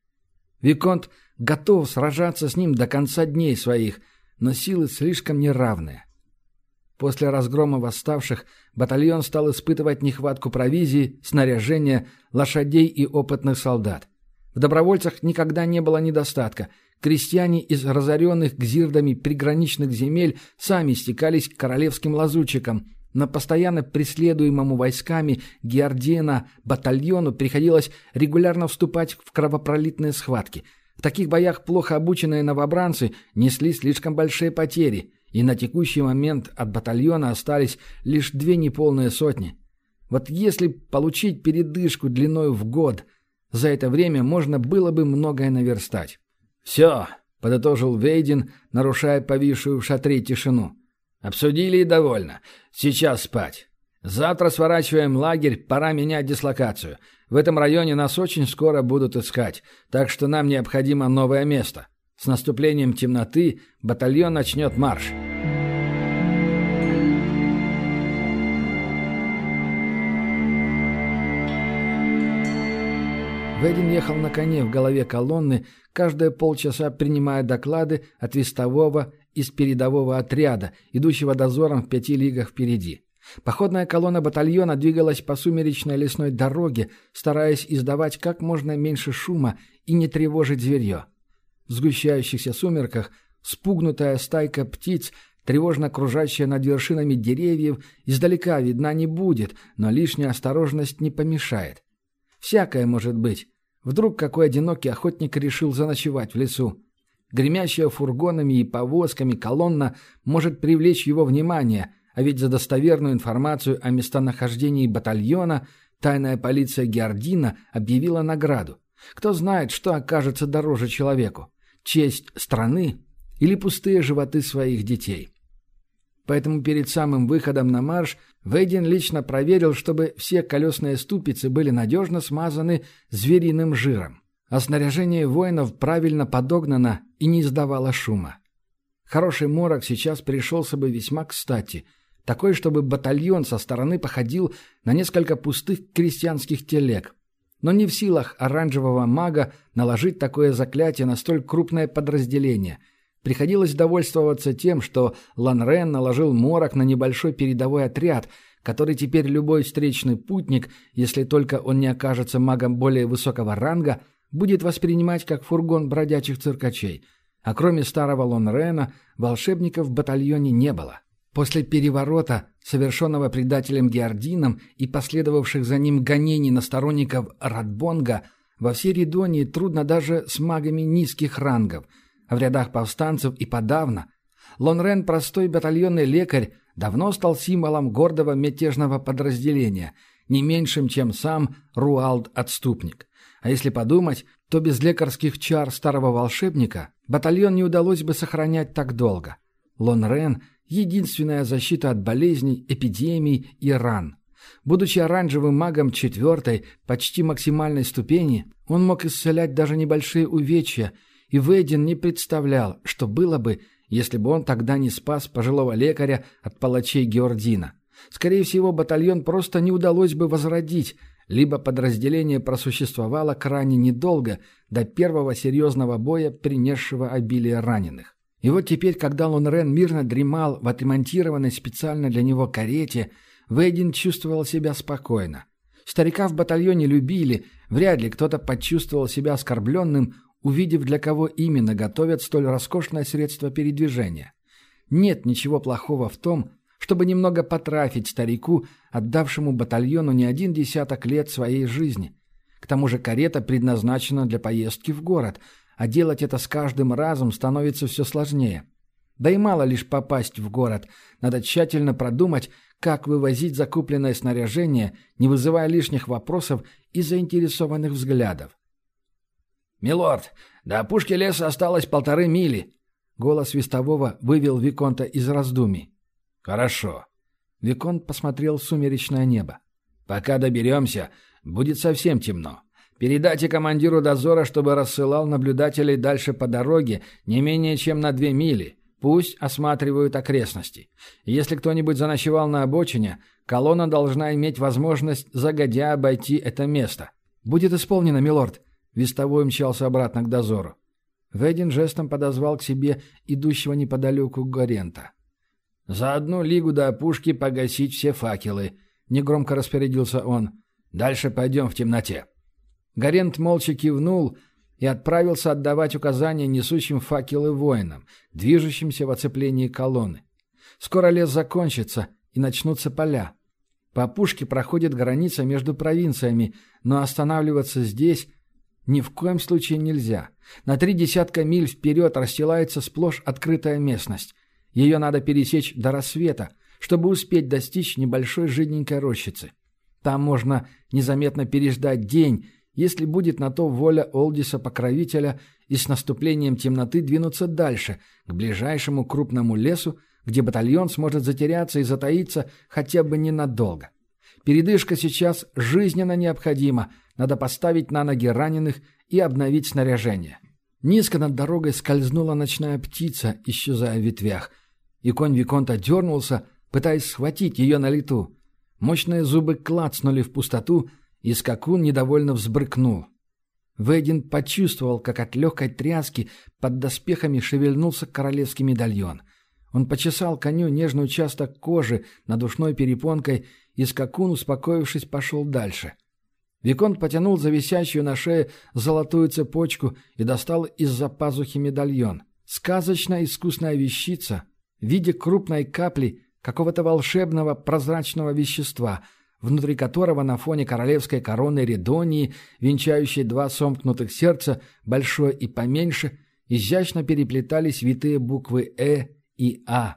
Виконт готов сражаться с ним до конца дней своих, но силы слишком неравные. После разгрома восставших батальон стал испытывать нехватку провизии, снаряжения, лошадей и опытных солдат. В добровольцах никогда не было недостатка. Крестьяне из разоренных гзирдами приграничных земель сами стекались к королевским лазутчикам, но постоянно преследуемому войсками Геордина батальону приходилось регулярно вступать в кровопролитные схватки. В таких боях плохо обученные новобранцы несли слишком большие потери, и на текущий момент от батальона остались лишь две неполные сотни. Вот если получить передышку длиною в год, за это время можно было бы многое наверстать. «Все», — подытожил Вейдин, нарушая повисшую в шатре тишину. «Обсудили и довольно. Сейчас спать. Завтра сворачиваем лагерь, пора менять дислокацию. В этом районе нас очень скоро будут искать, так что нам необходимо новое место. С наступлением темноты батальон начнет марш». Вейдин ехал на коне в голове колонны, каждые полчаса принимая доклады от вестового из передового отряда, идущего дозором в пяти лигах впереди. Походная колонна батальона двигалась по сумеречной лесной дороге, стараясь издавать как можно меньше шума и не тревожить зверье. В сгущающихся сумерках спугнутая стайка птиц, тревожно кружащая над вершинами деревьев, издалека видна не будет, но лишняя осторожность не помешает. Всякое может быть. Вдруг какой одинокий охотник решил заночевать в лесу. Гремящая фургонами и повозками колонна может привлечь его внимание, а ведь за достоверную информацию о местонахождении батальона тайная полиция Геордина объявила награду. Кто знает, что окажется дороже человеку – честь страны или пустые животы своих детей. Поэтому перед самым выходом на марш Вейдин лично проверил, чтобы все колесные ступицы были надежно смазаны звериным жиром, а снаряжение воинов правильно подогнано и не издавало шума. Хороший морок сейчас пришелся бы весьма кстати, такой, чтобы батальон со стороны походил на несколько пустых крестьянских телег. Но не в силах оранжевого мага наложить такое заклятие на столь крупное подразделение. Приходилось довольствоваться тем, что Ланрен наложил морок на небольшой передовой отряд, который теперь любой встречный путник, если только он не окажется магом более высокого ранга, будет воспринимать как фургон бродячих циркачей. А кроме старого Ланрена, волшебников в батальоне не было. После переворота, совершенного предателем Геордином и последовавших за ним гонений на сторонников Радбонга, во всей Ридонии трудно даже с магами низких рангов, а в рядах повстанцев и подавно. Лонрен, простой батальонный лекарь, давно стал символом гордого мятежного подразделения, не меньшим, чем сам Руалд-отступник. А если подумать, то без лекарских чар старого волшебника батальон не удалось бы сохранять так долго. Лонрен — единственная защита от болезней, эпидемий и ран. Будучи оранжевым магом четвертой, почти максимальной ступени, он мог исцелять даже небольшие увечья, и Вейдин не представлял, что было бы, если бы он тогда не спас пожилого лекаря от палачей Геордина. Скорее всего, батальон просто не удалось бы возродить, либо подразделение просуществовало крайне недолго, до первого серьезного боя, принесшего обилие раненых. И вот теперь, когда Лонрен мирно дремал в отремонтированной специально для него карете, Вейдин чувствовал себя спокойно. Старика в батальоне любили, вряд ли кто-то почувствовал себя оскорбленным, увидев, для кого именно готовят столь роскошное средство передвижения. Нет ничего плохого в том, чтобы немного потрафить старику, отдавшему батальону не один десяток лет своей жизни. К тому же карета предназначена для поездки в город, а делать это с каждым разом становится все сложнее. Да и мало лишь попасть в город, надо тщательно продумать, как вывозить закупленное снаряжение, не вызывая лишних вопросов и заинтересованных взглядов. «Милорд, до опушки леса осталось полторы мили!» Голос вестового вывел Виконта из раздумий. «Хорошо». Виконт посмотрел в сумеречное небо. «Пока доберемся, будет совсем темно. Передайте командиру дозора, чтобы рассылал наблюдателей дальше по дороге не менее чем на две мили. Пусть осматривают окрестности. Если кто-нибудь заночевал на обочине, колонна должна иметь возможность загодя обойти это место». «Будет исполнено, милорд». Вестовой мчался обратно к дозору. Вейдин жестом подозвал к себе идущего неподалеку Горента. «За одну лигу до опушки погасить все факелы», — негромко распорядился он. «Дальше пойдем в темноте». Горент молча кивнул и отправился отдавать указания несущим факелы воинам, движущимся в оцеплении колонны. Скоро лес закончится, и начнутся поля. По опушке проходит граница между провинциями, но останавливаться здесь ни в коем случае нельзя. На три десятка миль вперед расстилается сплошь открытая местность. Ее надо пересечь до рассвета, чтобы успеть достичь небольшой жиденькой рощицы. Там можно незаметно переждать день, если будет на то воля Олдиса-покровителя, и с наступлением темноты двинуться дальше, к ближайшему крупному лесу, где батальон сможет затеряться и затаиться хотя бы ненадолго. Передышка сейчас жизненно необходима, надо поставить на ноги раненых и обновить снаряжение. Низко над дорогой скользнула ночная птица, исчезая в ветвях, и конь Виконта дернулся, пытаясь схватить ее на лету. Мощные зубы клацнули в пустоту, и скакун недовольно взбрыкнул. Вейдин почувствовал, как от легкой тряски под доспехами шевельнулся королевский медальон. Он почесал коню нежный участок кожи над ушной перепонкой, и скакун, успокоившись, пошел дальше. Виконт потянул за висящую на шее золотую цепочку и достал из-за пазухи медальон. Сказочная искусная вещица в виде крупной капли какого-то волшебного прозрачного вещества, внутри которого на фоне королевской короны Ридонии, венчающей два сомкнутых сердца, большое и поменьше, изящно переплетались витые буквы «Э» и «А».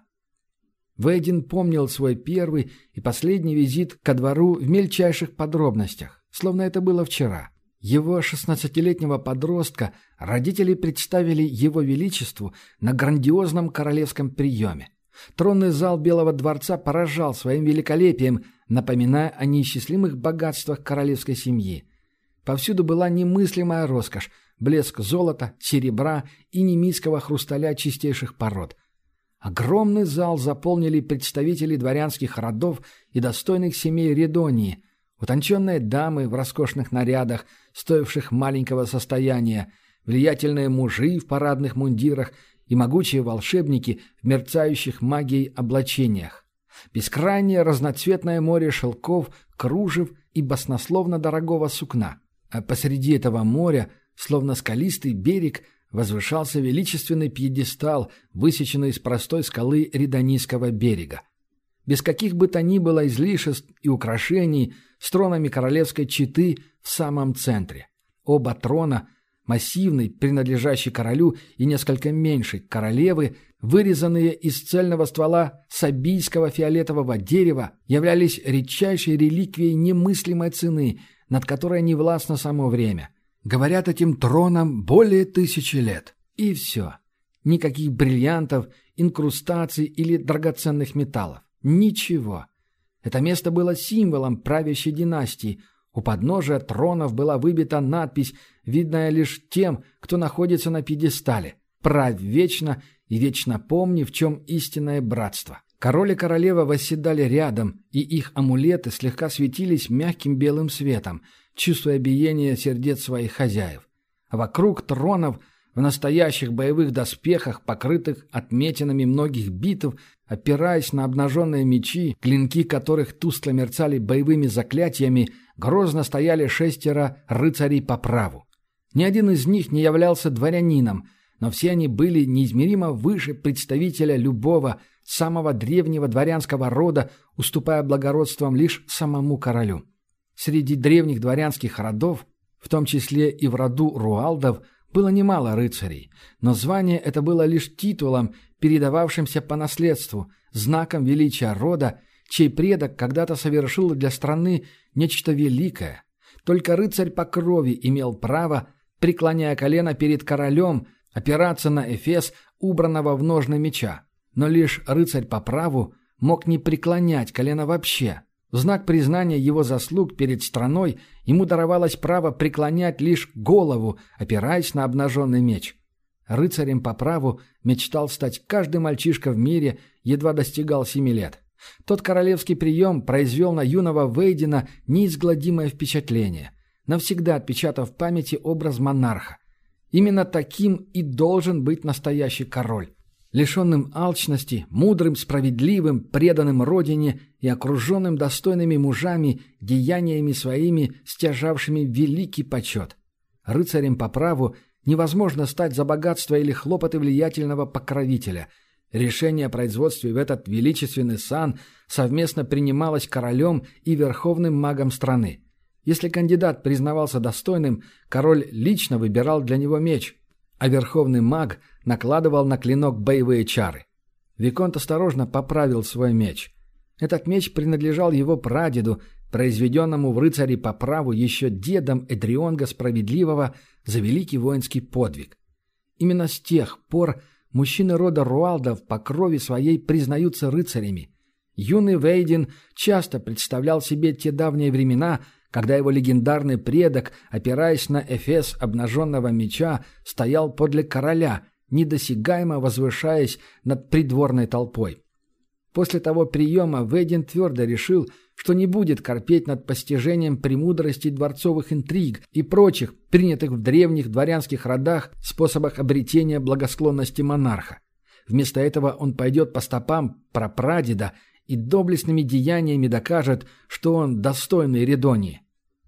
Вейдин помнил свой первый и последний визит ко двору в мельчайших подробностях, словно это было вчера. Его шестнадцатилетнего подростка родители представили его величеству на грандиозном королевском приеме. Тронный зал Белого дворца поражал своим великолепием, напоминая о неисчислимых богатствах королевской семьи. Повсюду была немыслимая роскошь, блеск золота, серебра и немийского хрусталя чистейших пород. Огромный зал заполнили представители дворянских родов и достойных семей Редонии, утонченные дамы в роскошных нарядах, стоивших маленького состояния, влиятельные мужи в парадных мундирах и могучие волшебники в мерцающих магией облачениях. Бескрайнее разноцветное море шелков, кружев и баснословно дорогого сукна. А посреди этого моря, словно скалистый берег, возвышался величественный пьедестал, высеченный из простой скалы Редонийского берега. Без каких бы то ни было излишеств и украшений, с тронами королевской четы в самом центре. Оба трона, массивный, принадлежащий королю, и несколько меньший, королевы, вырезанные из цельного ствола сабийского фиолетового дерева, являлись редчайшей реликвией немыслимой цены, над которой не властно само время. Говорят, этим тронам более тысячи лет. И все. Никаких бриллиантов, инкрустаций или драгоценных металлов. Ничего. Это место было символом правящей династии. У подножия тронов была выбита надпись, видная лишь тем, кто находится на пьедестале: «Правь вечно и вечно помни, в чем истинное братство». Король и королева восседали рядом, и их амулеты слегка светились мягким белым светом, чувствуя биение сердец своих хозяев. А вокруг тронов, в настоящих боевых доспехах, покрытых отметинами многих битв, опираясь на обнаженные мечи, клинки которых тускло мерцали боевыми заклятиями, грозно стояли шестеро рыцарей по праву. Ни один из них не являлся дворянином, но все они были неизмеримо выше представителя любого, самого древнего дворянского рода, уступая благородством лишь самому королю. Среди древних дворянских родов, в том числе и в роду Руалдов, было немало рыцарей, но звание это было лишь титулом, передававшимся по наследству, знаком величия рода, чей предок когда-то совершил для страны нечто великое. Только рыцарь по крови имел право, преклоняя колено перед королем, опираться на эфес, убранного в ножны меча. Но лишь рыцарь по праву мог не преклонять колено вообще. В знак признания его заслуг перед страной ему даровалось право преклонять лишь голову, опираясь на обнаженный меч. Рыцарем по праву мечтал стать каждый мальчишка в мире, едва достигал семи лет. Тот королевский прием произвел на юного Вейдина неизгладимое впечатление, навсегда отпечатав в памяти образ монарха. Именно таким и должен быть настоящий король. Лишенным алчности, мудрым, справедливым, преданным родине и окруженным достойными мужами, деяниями своими, стяжавшими великий почет. Рыцарем по праву невозможно стать за богатство или хлопоты влиятельного покровителя. Решение о производстве в этот величественный сан совместно принималось королем и верховным магом страны. Если кандидат признавался достойным, король лично выбирал для него меч, а верховный маг накладывал на клинок боевые чары. Виконт осторожно поправил свой меч. Этот меч принадлежал его прадеду, произведенному в рыцаре по праву еще дедом Эдрионга Справедливого за великий воинский подвиг. Именно с тех пор мужчины рода Руалдов по крови своей признаются рыцарями. Юный Вейдин часто представлял себе те давние времена, когда его легендарный предок, опираясь на эфес обнаженного меча, стоял подле короля, недосягаемо возвышаясь над придворной толпой. После того приема Вейдин твердо решил, что не будет корпеть над постижением премудрости дворцовых интриг и прочих, принятых в древних дворянских родах, способах обретения благосклонности монарха. Вместо этого он пойдет по стопам прапрадеда и доблестными деяниями докажет, что он достойный Редонии.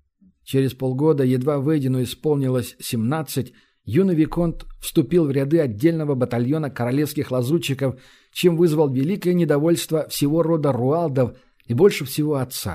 Через полгода, едва Вейдину исполнилось семнадцать, юный виконт вступил в ряды отдельного батальона королевских лазутчиков, чем вызвал великое недовольство всего рода Руалдов и больше всего отца.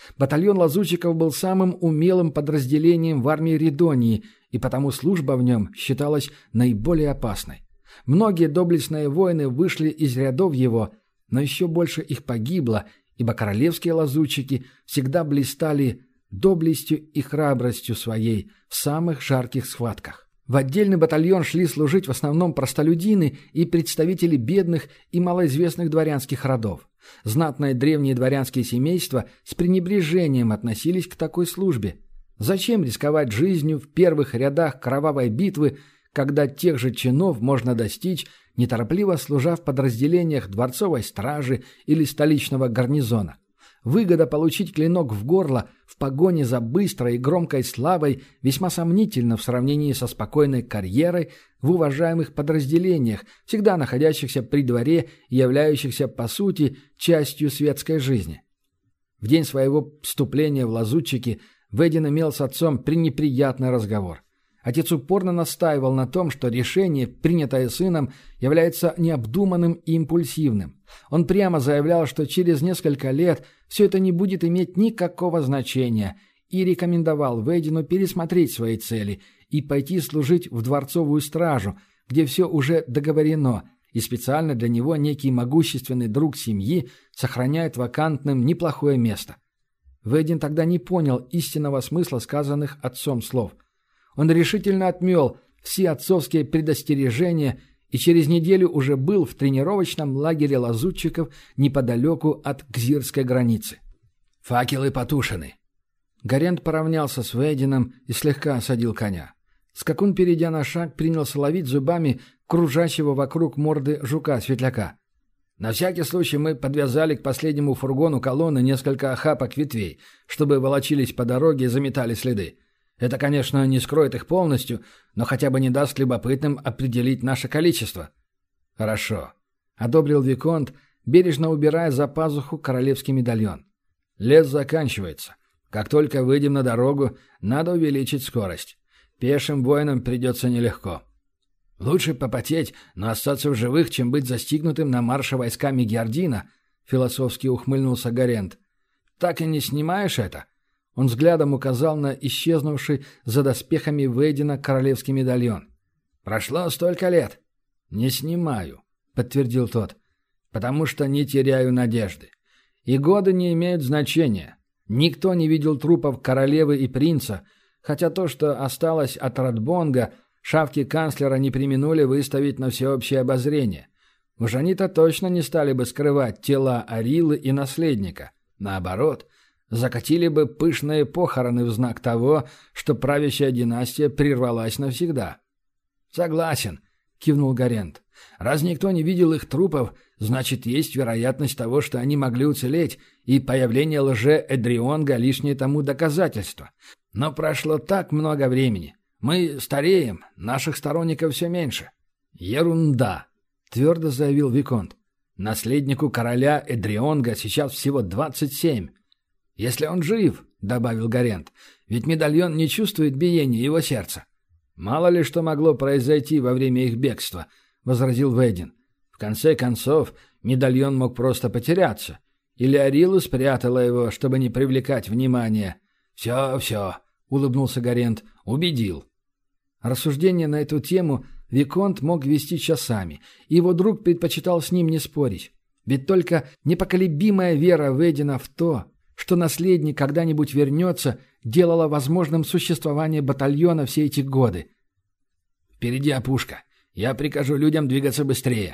Батальон лазутчиков был самым умелым подразделением в армии Ридонии, и потому служба в нем считалась наиболее опасной. Многие доблестные воины вышли из рядов его, но еще больше их погибло, ибо королевские лазутчики всегда блистали доблестью и храбростью своей в самых жарких схватках. В отдельный батальон шли служить в основном простолюдины и представители бедных и малоизвестных дворянских родов. Знатные древние дворянские семейства с пренебрежением относились к такой службе. Зачем рисковать жизнью в первых рядах кровавой битвы, когда тех же чинов можно достичь, неторопливо служа в подразделениях дворцовой стражи или столичного гарнизона? Выгода получить клинок в горло в погоне за быстрой и громкой славой весьма сомнительна в сравнении со спокойной карьерой в уважаемых подразделениях, всегда находящихся при дворе и являющихся, по сути, частью светской жизни. В день своего вступления в лазутчики Ведин имел с отцом пренеприятный разговор. Отец упорно настаивал на том, что решение, принятое сыном, является необдуманным и импульсивным. Он прямо заявлял, что через несколько лет все это не будет иметь никакого значения, и рекомендовал Ведину пересмотреть свои цели и пойти служить в дворцовую стражу, где все уже договорено, и специально для него некий могущественный друг семьи сохраняет вакантным неплохое место. Ведин тогда не понял истинного смысла сказанных отцом слов. Он решительно отмел все отцовские предостережения и через неделю уже был в тренировочном лагере лазутчиков неподалеку от Гзирской границы. «Факелы потушены». Гарент поравнялся с Ведином и слегка осадил коня. Скакун, перейдя на шаг, принялся ловить зубами кружащего вокруг морды жука-светляка. «На всякий случай мы подвязали к последнему фургону колонны несколько охапок ветвей, чтобы волочились по дороге и заметали следы. Это, конечно, не скроет их полностью, но хотя бы не даст любопытным определить наше количество». «Хорошо», — одобрил Виконт, бережно убирая за пазуху королевский медальон. «Лес заканчивается. Как только выйдем на дорогу, надо увеличить скорость. Пешим воинам придется нелегко. Лучше попотеть, но остаться в живых, чем быть застигнутым на марше войсками Геордина», — философски ухмыльнулся Гарент. «Так и не снимаешь это?» Он взглядом указал на исчезнувший за доспехами Ведина королевский медальон. «Прошло столько лет». «Не снимаю», — подтвердил тот, — «потому что не теряю надежды. И годы не имеют значения. Никто не видел трупов королевы и принца, хотя то, что осталось от Радбонга, шавки канцлера не преминули выставить на всеобщее обозрение. Уж они-то точно не стали бы скрывать тела Арилы и наследника. Наоборот, закатили бы пышные похороны в знак того, что правящая династия прервалась навсегда». «Согласен», — кивнул Гарент. «Раз никто не видел их трупов, значит, есть вероятность того, что они могли уцелеть, и появление лже-Эдрионга — лишнее тому доказательство. Но прошло так много времени. Мы стареем, наших сторонников все меньше». «Ерунда», — твердо заявил Виконт. «Наследнику короля Эдрионга сейчас всего двадцать семь. «Если он жив», — добавил Гарент, — «ведь медальон не чувствует биения его сердца». «Мало ли что могло произойти во время их бегства», — возразил Ведин. «В конце концов, медальон мог просто потеряться. Или Арилу спрятала его, чтобы не привлекать внимания». «Все, все», — улыбнулся Гарент, — «убедил». Рассуждения на эту тему Виконт мог вести часами, и его друг предпочитал с ним не спорить. Ведь только непоколебимая вера Ведина в то, что наследник когда-нибудь вернется, делало возможным существование батальона все эти годы. «Впереди опушка. Я прикажу людям двигаться быстрее».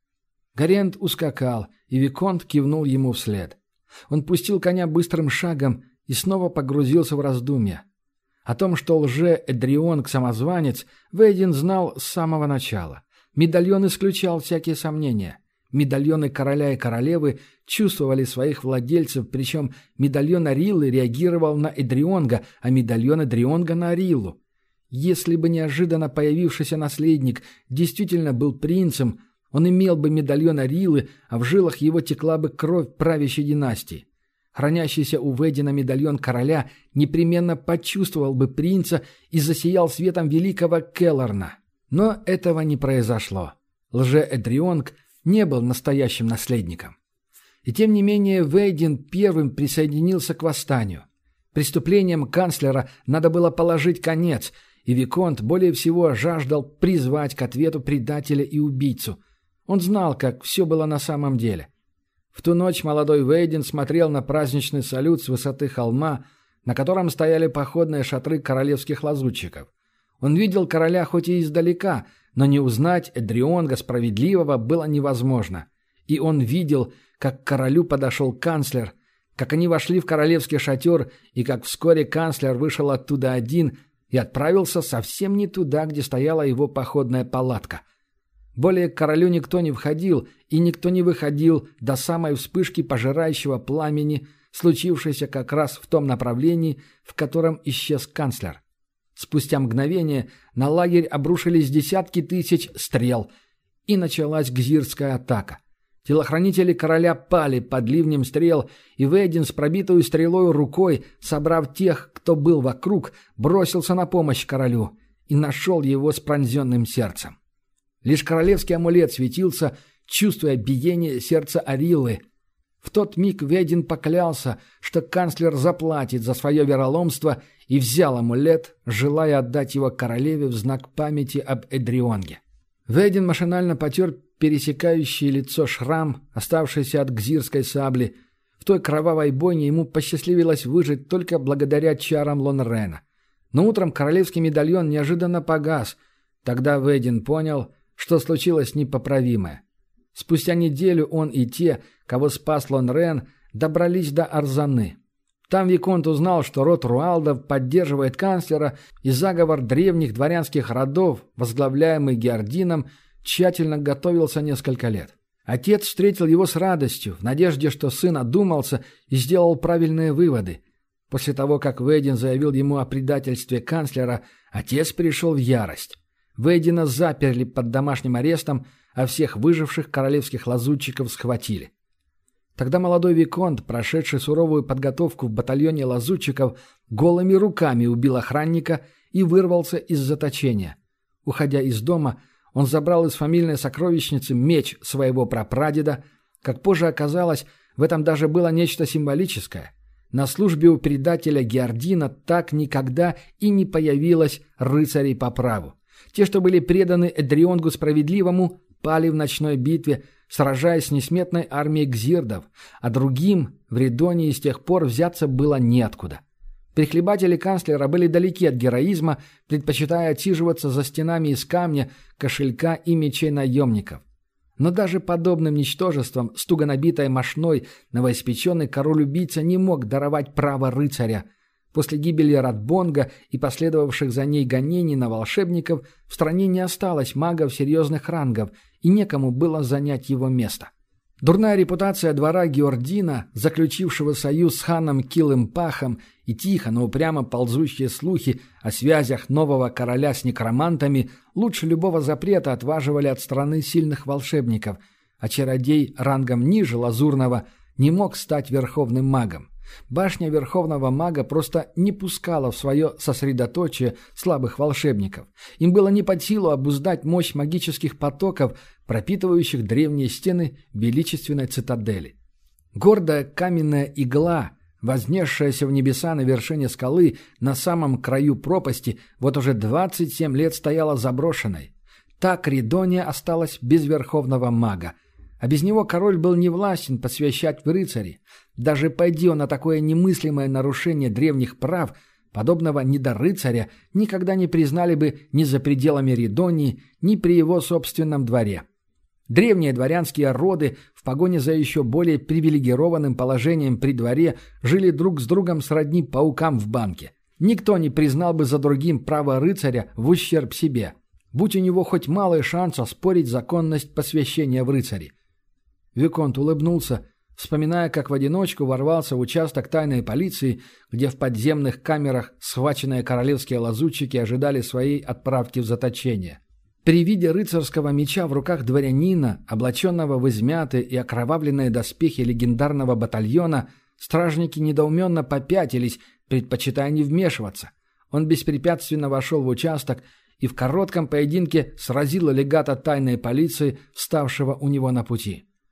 Гарент ускакал, и Виконт кивнул ему вслед. Он пустил коня быстрым шагом и снова погрузился в раздумья. О том, что лже-Эдрионг самозванец, Ведин знал с самого начала. Медальон исключал всякие сомнения. Медальоны короля и королевы чувствовали своих владельцев, причем медальон Ариллы реагировал на Эдрионга, а медальон Эдрионга на Ариллу. Если бы неожиданно появившийся наследник действительно был принцем, он имел бы медальон Ариллы, а в жилах его текла бы кровь правящей династии. Хранящийся у Ведина медальон короля непременно почувствовал бы принца и засиял светом великого Келларна. Но этого не произошло. Лже-Эдрионг не был настоящим наследником. И тем не менее Вейдин первым присоединился к восстанию. Преступлениям канцлера надо было положить конец, и Виконт более всего жаждал призвать к ответу предателя и убийцу. Он знал, как все было на самом деле. В ту ночь молодой Вейдин смотрел на праздничный салют с высоты холма, на котором стояли походные шатры королевских лазутчиков. Он видел короля хоть и издалека, но не узнать Эдрионга Справедливого было невозможно. И он видел, как к королю подошел канцлер, как они вошли в королевский шатер, и как вскоре канцлер вышел оттуда один и отправился совсем не туда, где стояла его походная палатка. Более к королю никто не входил, и никто не выходил до самой вспышки пожирающего пламени, случившейся как раз в том направлении, в котором исчез канцлер. Спустя мгновение на лагерь обрушились десятки тысяч стрел, и началась гзирская атака. Телохранители короля пали под ливнем стрел, и Вейдин с пробитой стрелой рукой, собрав тех, кто был вокруг, бросился на помощь королю и нашел его с пронзенным сердцем. Лишь королевский амулет светился, чувствуя биение сердца Ариллы. В тот миг Вейдин поклялся, что канцлер заплатит за свое вероломство, и взял амулет, желая отдать его королеве в знак памяти об Эдрионге. Вейдин машинально потер пересекающий лицо шрам, оставшийся от гзирской сабли. В той кровавой бойне ему посчастливилось выжить только благодаря чарам Лонрена. Но утром королевский медальон неожиданно погас. Тогда Вейдин понял, что случилось непоправимое. Спустя неделю он и те, кого спас Лонрен, добрались до Арзаны. Там Виконт узнал, что род Руалдов поддерживает канцлера, и заговор древних дворянских родов, возглавляемый Геордином, тщательно готовился несколько лет. Отец встретил его с радостью, в надежде, что сын одумался и сделал правильные выводы. После того, как Вейдин заявил ему о предательстве канцлера, отец пришел в ярость. Вейдина заперли под домашним арестом, а всех выживших королевских лазутчиков схватили. Тогда молодой Виконт, прошедший суровую подготовку в батальоне лазутчиков, голыми руками убил охранника и вырвался из заточения. Уходя из дома, он забрал из фамильной сокровищницы меч своего прапрадеда. Как позже оказалось, в этом даже было нечто символическое. На службе у предателя Геордина так никогда и не появилось рыцарей по праву. Те, что были преданы Эдрионгу Справедливому, пали в ночной битве, сражаясь с несметной армией гзирдов, а другим в Ридонии с тех пор взяться было неоткуда. Прихлебатели канцлера были далеки от героизма, предпочитая отсиживаться за стенами из камня, кошелька и мечей наемников. Но даже подобным ничтожеством с туго набитой мошной новоиспеченный король-убийца не мог даровать право рыцаря. После гибели Радбонга и последовавших за ней гонений на волшебников в стране не осталось магов серьезных рангов, и некому было занять его место. Дурная репутация двора Геордина, заключившего союз с ханом Килым-Пахом, и тихо, но упрямо ползущие слухи о связях нового короля с некромантами лучше любого запрета отваживали от страны сильных волшебников, а чародей рангом ниже Лазурного не мог стать верховным магом. Башня Верховного Мага просто не пускала в свое сосредоточие слабых волшебников. Им было не под силу обуздать мощь магических потоков, пропитывающих древние стены величественной цитадели. Гордая каменная игла, вознесшаяся в небеса на вершине скалы, на самом краю пропасти, вот уже двадцать семь лет стояла заброшенной. Так Ридония осталась без Верховного Мага. А без него король был не властен посвящать в рыцари. Даже пойди он на такое немыслимое нарушение древних прав, подобного недорыцаря никогда не признали бы ни за пределами Ридонии, ни при его собственном дворе. Древние дворянские роды в погоне за еще более привилегированным положением при дворе жили друг с другом сродни паукам в банке. Никто не признал бы за другим право рыцаря в ущерб себе, будь у него хоть малый шанс оспорить законность посвящения в рыцари. Виконт улыбнулся, вспоминая, как в одиночку ворвался в участок тайной полиции, где в подземных камерах схваченные королевские лазутчики ожидали своей отправки в заточение. При виде рыцарского меча в руках дворянина, облаченного в измятые и окровавленные доспехи легендарного батальона, стражники недоуменно попятились, предпочитая не вмешиваться. Он беспрепятственно вошел в участок и в коротком поединке сразил легата тайной полиции, вставшего у него на пути.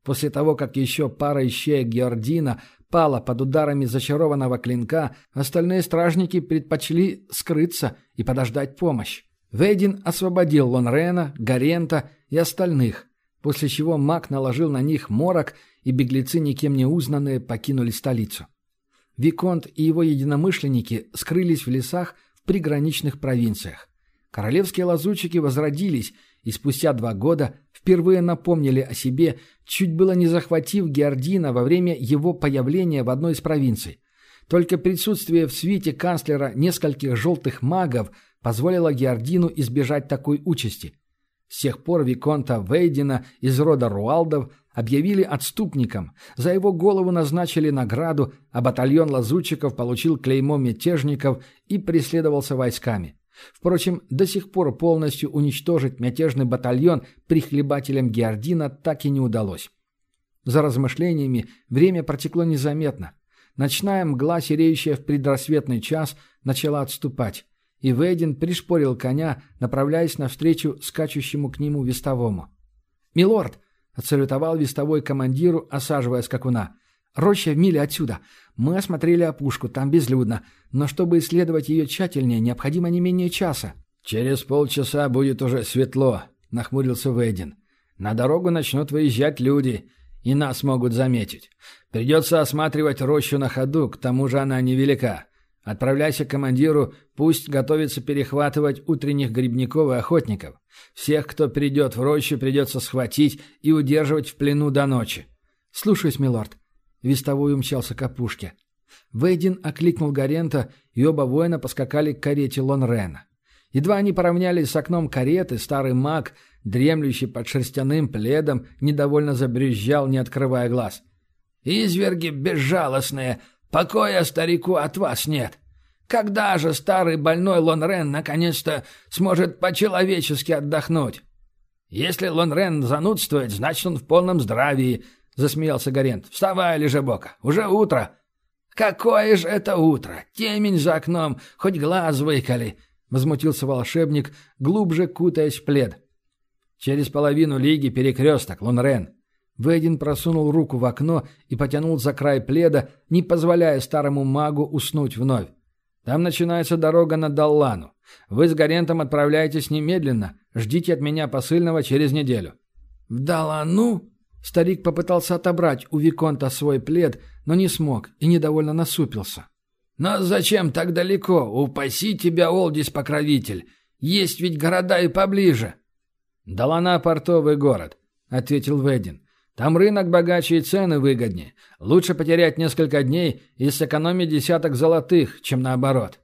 После того, как еще пара ищеек Геордина пала под ударами зачарованного клинка, остальные стражники предпочли скрыться и подождать помощь. Вейдин освободил Лонрена, Гарента и остальных, после чего маг наложил на них морок, и беглецы, никем не узнанные, покинули столицу. Виконт и его единомышленники скрылись в лесах в приграничных провинциях. Королевские лазутчики возродились и спустя два года впервые напомнили о себе, чуть было не захватив Геордина во время его появления в одной из провинций. Только присутствие в свите канцлера нескольких желтых магов позволило Геордину избежать такой участи. С тех пор виконта Вейдина из рода Руалдов объявили отступником, за его голову назначили награду, а батальон лазутчиков получил клеймо мятежников и преследовался войсками. Впрочем, до сих пор полностью уничтожить мятежный батальон прихлебателям Геордина так и не удалось. За размышлениями время протекло незаметно. Ночная мгла, сереющая в предрассветный час, начала отступать, и Вейдин пришпорил коня, направляясь навстречу скачущему к нему вестовому. «Милорд!» — отсалютовал вестовой командиру, осаживая скакуна. «Роща в миле отсюда. Мы осмотрели опушку, там безлюдно, но чтобы исследовать ее тщательнее, необходимо не менее часа». «Через полчаса будет уже светло», — нахмурился Вейдин. «На дорогу начнут выезжать люди, и нас могут заметить. Придется осматривать рощу на ходу, к тому же она невелика. Отправляйся к командиру, пусть готовится перехватывать утренних грибников и охотников. Всех, кто придет в рощу, придется схватить и удерживать в плену до ночи». «Слушаюсь, милорд». Вестовой умчался к опушке. Вейдин окликнул Гарента, и оба воина поскакали к карете Лонрена. Едва они поравнялись с окном кареты, старый маг, дремлющий под шерстяным пледом, недовольно забрюзжал, не открывая глаз. «Изверги безжалостные! Покоя старику от вас нет! Когда же старый больной Лонрен наконец-то сможет по-человечески отдохнуть?» «Если Лонрен занудствует, значит, он в полном здравии», — засмеялся Гарент. «Вставай, лежебока, уже утро». «Какое же это утро! Темень за окном, хоть глаз выколи!» — возмутился волшебник, глубже кутаясь в плед. «Через половину лиги перекресток, Лонрен». Вейдин просунул руку в окно и потянул за край пледа, не позволяя старому магу уснуть вновь. «Там начинается дорога на Даллану. Вы с Гарентом отправляетесь немедленно. Ждите от меня посыльного через неделю». «В Даллану?» Старик попытался отобрать у виконта свой плед, но не смог и недовольно насупился. «Но зачем так далеко? Упаси тебя, Олдис-покровитель! Есть ведь города и поближе!» «Даллана — портовый город», — ответил Вейдин. «Там рынок богаче и цены выгоднее. Лучше потерять несколько дней и сэкономить десяток золотых, чем наоборот».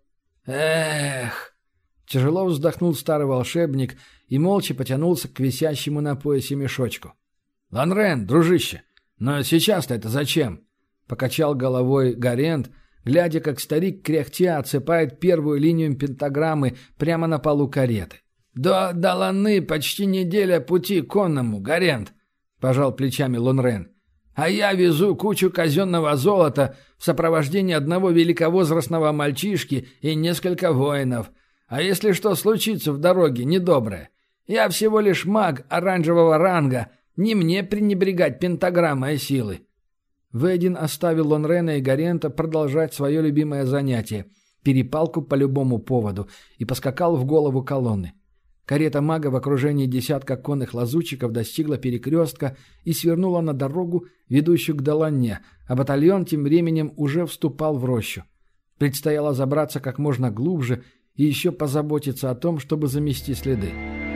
«Эх!» Тяжело вздохнул старый волшебник и молча потянулся к висящему на поясе мешочку. «Лонрен, дружище, но сейчас-то это зачем?» — покачал головой Гарент, глядя, как старик кряхтя отсыпает первую линию пентаграммы прямо на полу кареты. «До Далланы почти неделя пути конному, Гарент», — пожал плечами Лонрен. «А я везу кучу казенного золота в сопровождении одного великовозрастного мальчишки и несколько воинов. А если что случится в дороге недоброе? Я всего лишь маг оранжевого ранга, не мне пренебрегать пентаграммой силы». Вейдин оставил Лонрена и Гарента продолжать свое любимое занятие — перепалку по любому поводу, и поскакал в голову колонны. Карета мага в окружении десятка конных лазутчиков достигла перекрестка и свернула на дорогу, ведущую к Даллане, а батальон тем временем уже вступал в рощу. Предстояло забраться как можно глубже и еще позаботиться о том, чтобы замести следы.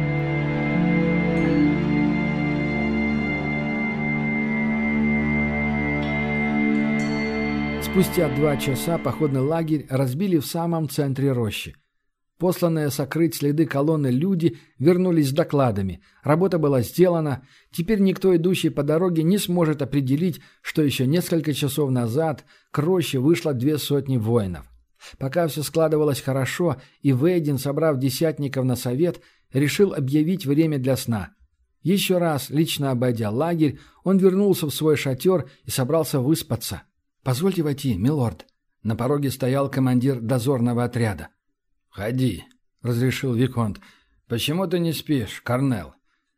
Спустя два часа походный лагерь разбили в самом центре рощи. Посланные сокрыть следы колонны люди вернулись с докладами. Работа была сделана. Теперь никто, идущий по дороге, не сможет определить, что еще несколько часов назад к роще вышло две сотни воинов. Пока все складывалось хорошо, и Вейдин, собрав десятников на совет, решил объявить время для сна. Еще раз, лично обойдя лагерь, он вернулся в свой шатер и собрался выспаться. «Позвольте войти, милорд». На пороге стоял командир дозорного отряда. «Входи», — разрешил виконт. «Почему ты не спишь, Корнел?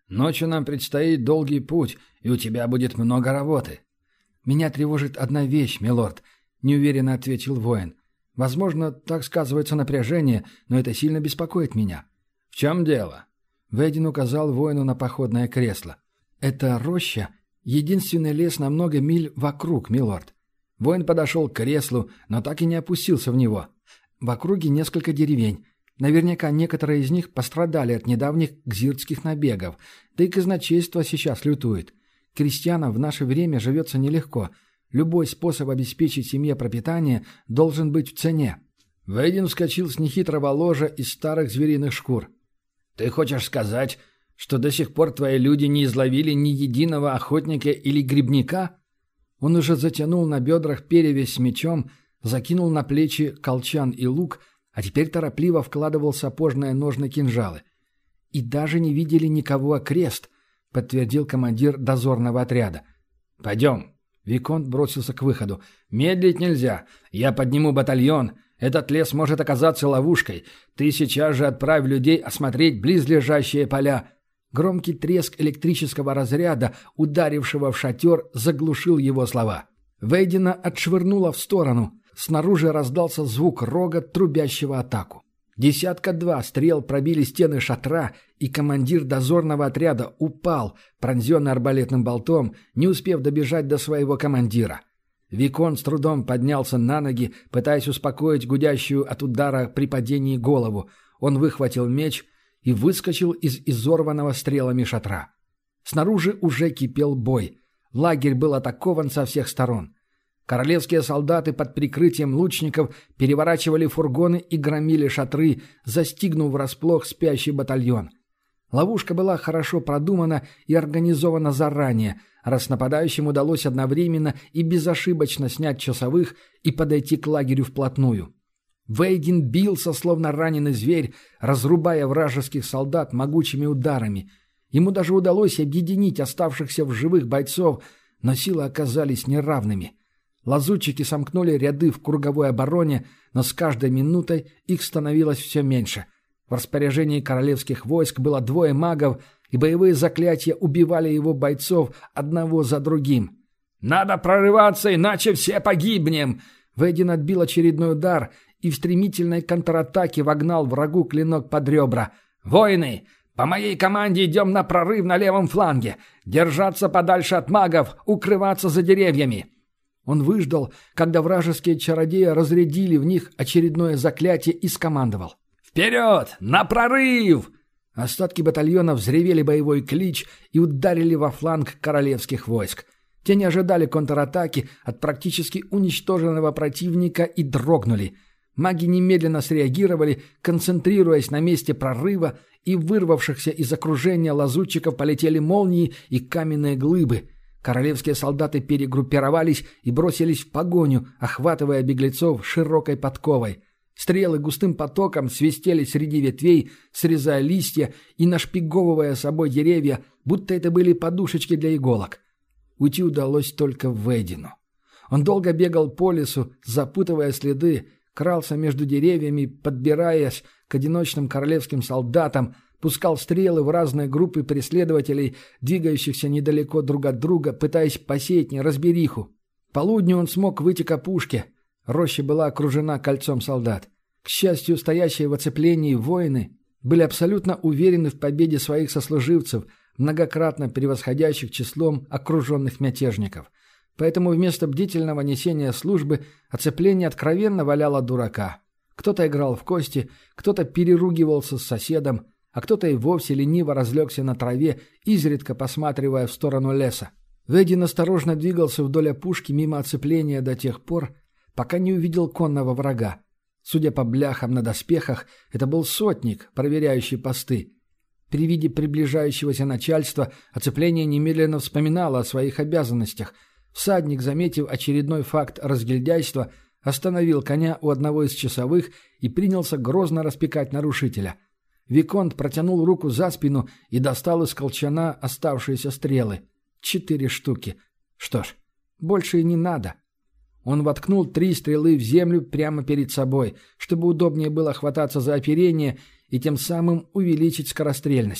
Ночью нам предстоит долгий путь, и у тебя будет много работы». «Меня тревожит одна вещь, милорд», — неуверенно ответил воин. «Возможно, так сказывается напряжение, но это сильно беспокоит меня». «В чем дело?» Вейдин указал воину на походное кресло. «Это роща — единственный лес на много миль вокруг, милорд». Воин подошел к креслу, но так и не опустился в него. «В округе несколько деревень. Наверняка некоторые из них пострадали от недавних гзиртских набегов, да и казначейство сейчас лютует. Крестьянам в наше время живется нелегко. Любой способ обеспечить семье пропитание должен быть в цене». Вейдин вскочил с нехитрого ложа из старых звериных шкур. «Ты хочешь сказать, что до сих пор твои люди не изловили ни единого охотника или грибника?» Он уже затянул на бедрах перевязь с мечом, закинул на плечи колчан и лук, а теперь торопливо вкладывал сапожные ножны кинжалы. «И даже не видели никого окрест», — подтвердил командир дозорного отряда. «Пойдем». Виконт бросился к выходу. «Медлить нельзя. Я подниму батальон. Этот лес может оказаться ловушкой. Ты сейчас же отправь людей осмотреть близлежащие поля». Громкий треск электрического разряда, ударившего в шатер, заглушил его слова. Вейдина отшвырнуло в сторону. Снаружи раздался звук рога, трубящего атаку. Десятка-два стрел пробили стены шатра, и командир дозорного отряда упал, пронзенный арбалетным болтом, не успев добежать до своего командира. Викон с трудом поднялся на ноги, пытаясь успокоить гудящую от удара при падении голову. Он выхватил меч и выскочил из изорванного стрелами шатра. Снаружи уже кипел бой. Лагерь был атакован со всех сторон. Королевские солдаты под прикрытием лучников переворачивали фургоны и громили шатры, застигнув врасплох спящий батальон. Ловушка была хорошо продумана и организована заранее, раз нападающим удалось одновременно и безошибочно снять часовых и подойти к лагерю вплотную. Вейдин бился, словно раненый зверь, разрубая вражеских солдат могучими ударами. Ему даже удалось объединить оставшихся в живых бойцов, но силы оказались неравными. Лазутчики сомкнули ряды в круговой обороне, но с каждой минутой их становилось все меньше. В распоряжении королевских войск было двое магов, и боевые заклятия убивали его бойцов одного за другим. «Надо прорываться, иначе все погибнем!» Вейдин отбил очередной удар и в стремительной контратаке вогнал врагу клинок под ребра. «Воины, по моей команде идем на прорыв на левом фланге. Держаться подальше от магов, укрываться за деревьями». Он выждал, когда вражеские чародеи разрядили в них очередное заклятие и скомандовал. «Вперед! На прорыв!» Остатки батальона взревели боевой клич и ударили во фланг королевских войск. Те не ожидали контратаки от практически уничтоженного противника и дрогнули. Маги немедленно среагировали, концентрируясь на месте прорыва, и вырвавшихся из окружения лазутчиков полетели молнии и каменные глыбы. Королевские солдаты перегруппировались и бросились в погоню, охватывая беглецов широкой подковой. Стрелы густым потоком свистели среди ветвей, срезая листья и нашпиговывая собой деревья, будто это были подушечки для иголок. Уйти удалось только Вейдину. Он долго бегал по лесу, запутывая следы, крался между деревьями, подбираясь к одиночным королевским солдатам, пускал стрелы в разные группы преследователей, двигающихся недалеко друг от друга, пытаясь посеять неразбериху. К полудню он смог выйти к опушке. Роща была окружена кольцом солдат. К счастью, стоящие в оцеплении воины были абсолютно уверены в победе своих сослуживцев, многократно превосходящих числом окруженных мятежников. Поэтому вместо бдительного несения службы оцепление откровенно валяло дурака. Кто-то играл в кости, кто-то переругивался с соседом, а кто-то и вовсе лениво разлегся на траве, изредка посматривая в сторону леса. Вейдин осторожно двигался вдоль опушки мимо оцепления до тех пор, пока не увидел конного врага. Судя по бляхам на доспехах, это был сотник, проверяющий посты. При виде приближающегося начальства оцепление немедленно вспоминало о своих обязанностях. Всадник, заметив очередной факт разгильдяйства, остановил коня у одного из часовых и принялся грозно распекать нарушителя. Виконт протянул руку за спину и достал из колчана оставшиеся стрелы. Четыре штуки. Что ж, больше и не надо. Он воткнул три стрелы в землю прямо перед собой, чтобы удобнее было хвататься за оперение и тем самым увеличить скорострельность.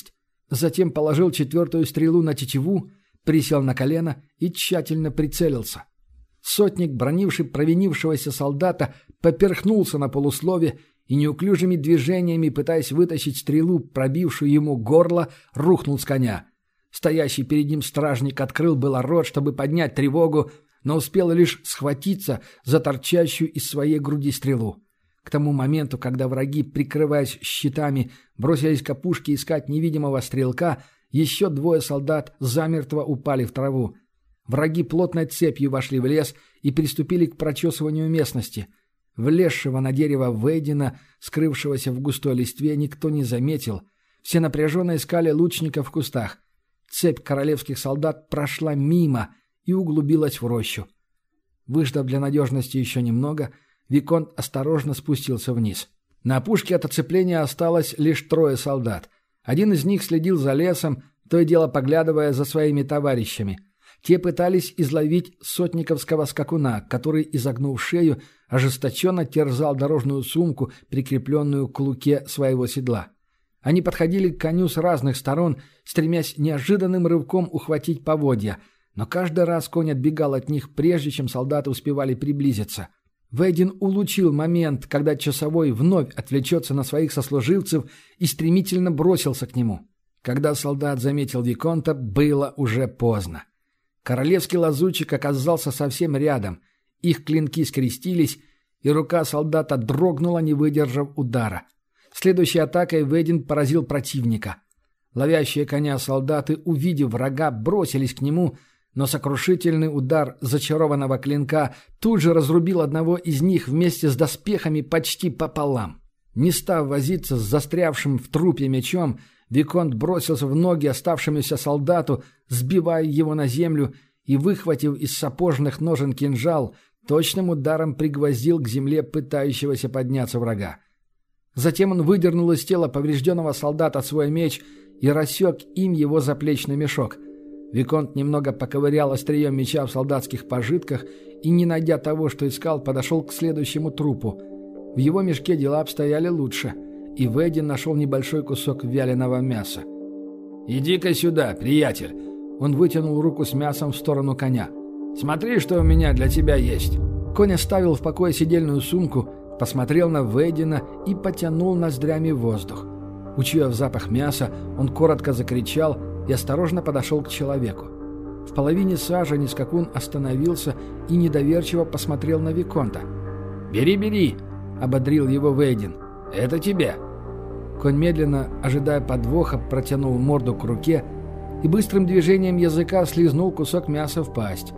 Затем положил четвертую стрелу на тетиву, присел на колено и тщательно прицелился. Сотник, бранивший провинившегося солдата, поперхнулся на полуслове и неуклюжими движениями, пытаясь вытащить стрелу, пробившую ему горло, рухнул с коня. Стоящий перед ним стражник открыл было рот, чтобы поднять тревогу, но успел лишь схватиться за торчащую из своей груди стрелу. К тому моменту, когда враги, прикрываясь щитами, бросились к опушке искать невидимого стрелка, еще двое солдат замертво упали в траву. Враги плотной цепью вошли в лес и приступили к прочесыванию местности. Влезшего на дерево Вейдена, скрывшегося в густой листве, никто не заметил. Все напряженно искали лучников в кустах. Цепь королевских солдат прошла мимо и углубилась в рощу. Выждав для надежности еще немного, виконт осторожно спустился вниз. На опушке от оцепления осталось лишь трое солдат. Один из них следил за лесом, то и дело поглядывая за своими товарищами. Те пытались изловить сотниковского скакуна, который, изогнув шею, ожесточенно терзал дорожную сумку, прикрепленную к луке своего седла. Они подходили к коню с разных сторон, стремясь неожиданным рывком ухватить поводья, но каждый раз конь отбегал от них, прежде чем солдаты успевали приблизиться. Вейден улучил момент, когда часовой вновь отвлечется на своих сослуживцев, и стремительно бросился к нему. Когда солдат заметил виконта, было уже поздно. Королевский лазутчик оказался совсем рядом. Их клинки скрестились, и рука солдата дрогнула, не выдержав удара. Следующей атакой Вейден поразил противника. Ловящие коня солдаты, увидев врага, бросились к нему, но сокрушительный удар зачарованного клинка тут же разрубил одного из них вместе с доспехами почти пополам. Не став возиться с застрявшим в трупе мечом, виконт бросился в ноги оставшемуся солдату, сбивая его на землю, и, выхватив из сапожных ножен кинжал, точным ударом пригвоздил к земле пытающегося подняться врага. Затем он выдернул из тела поврежденного солдата свой меч и рассек им его заплечный мешок. Виконт немного поковырял острием меча в солдатских пожитках и, не найдя того, что искал, подошел к следующему трупу. В его мешке дела обстояли лучше, и Вейден нашел небольшой кусок вяленого мяса. «Иди-ка сюда, приятель!» Он вытянул руку с мясом в сторону коня. «Смотри, что у меня для тебя есть!» Конь оставил в покое сидельную сумку, посмотрел на Вейдена и потянул ноздрями воздух. Учуяв запах мяса, он коротко закричал и осторожно подошел к человеку. В половине сажени скакун остановился и недоверчиво посмотрел на виконта. «Бери, бери!» — ободрил его Вейден. «Это тебе!» Конь медленно, ожидая подвоха, протянул морду к руке и быстрым движением языка слизнул кусок мяса в пасть.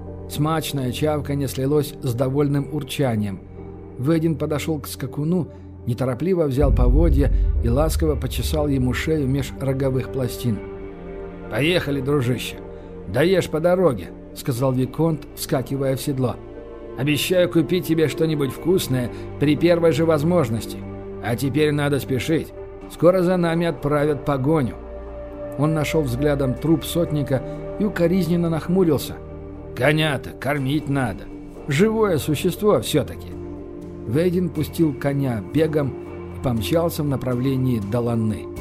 Смачное чавканье слилось с довольным урчанием. Вейден подошел к скакуну, неторопливо взял поводья и ласково почесал ему шею меж роговых пластин. «Поехали, дружище! Доешь по дороге!» — сказал виконт, вскакивая в седло. «Обещаю купить тебе что-нибудь вкусное при первой же возможности. А теперь надо спешить. Скоро за нами отправят погоню». Он нашел взглядом труп сотника и укоризненно нахмурился. «Коня-то кормить надо. Живое существо все-таки». Вейден пустил коня бегом и помчался в направлении Доланны.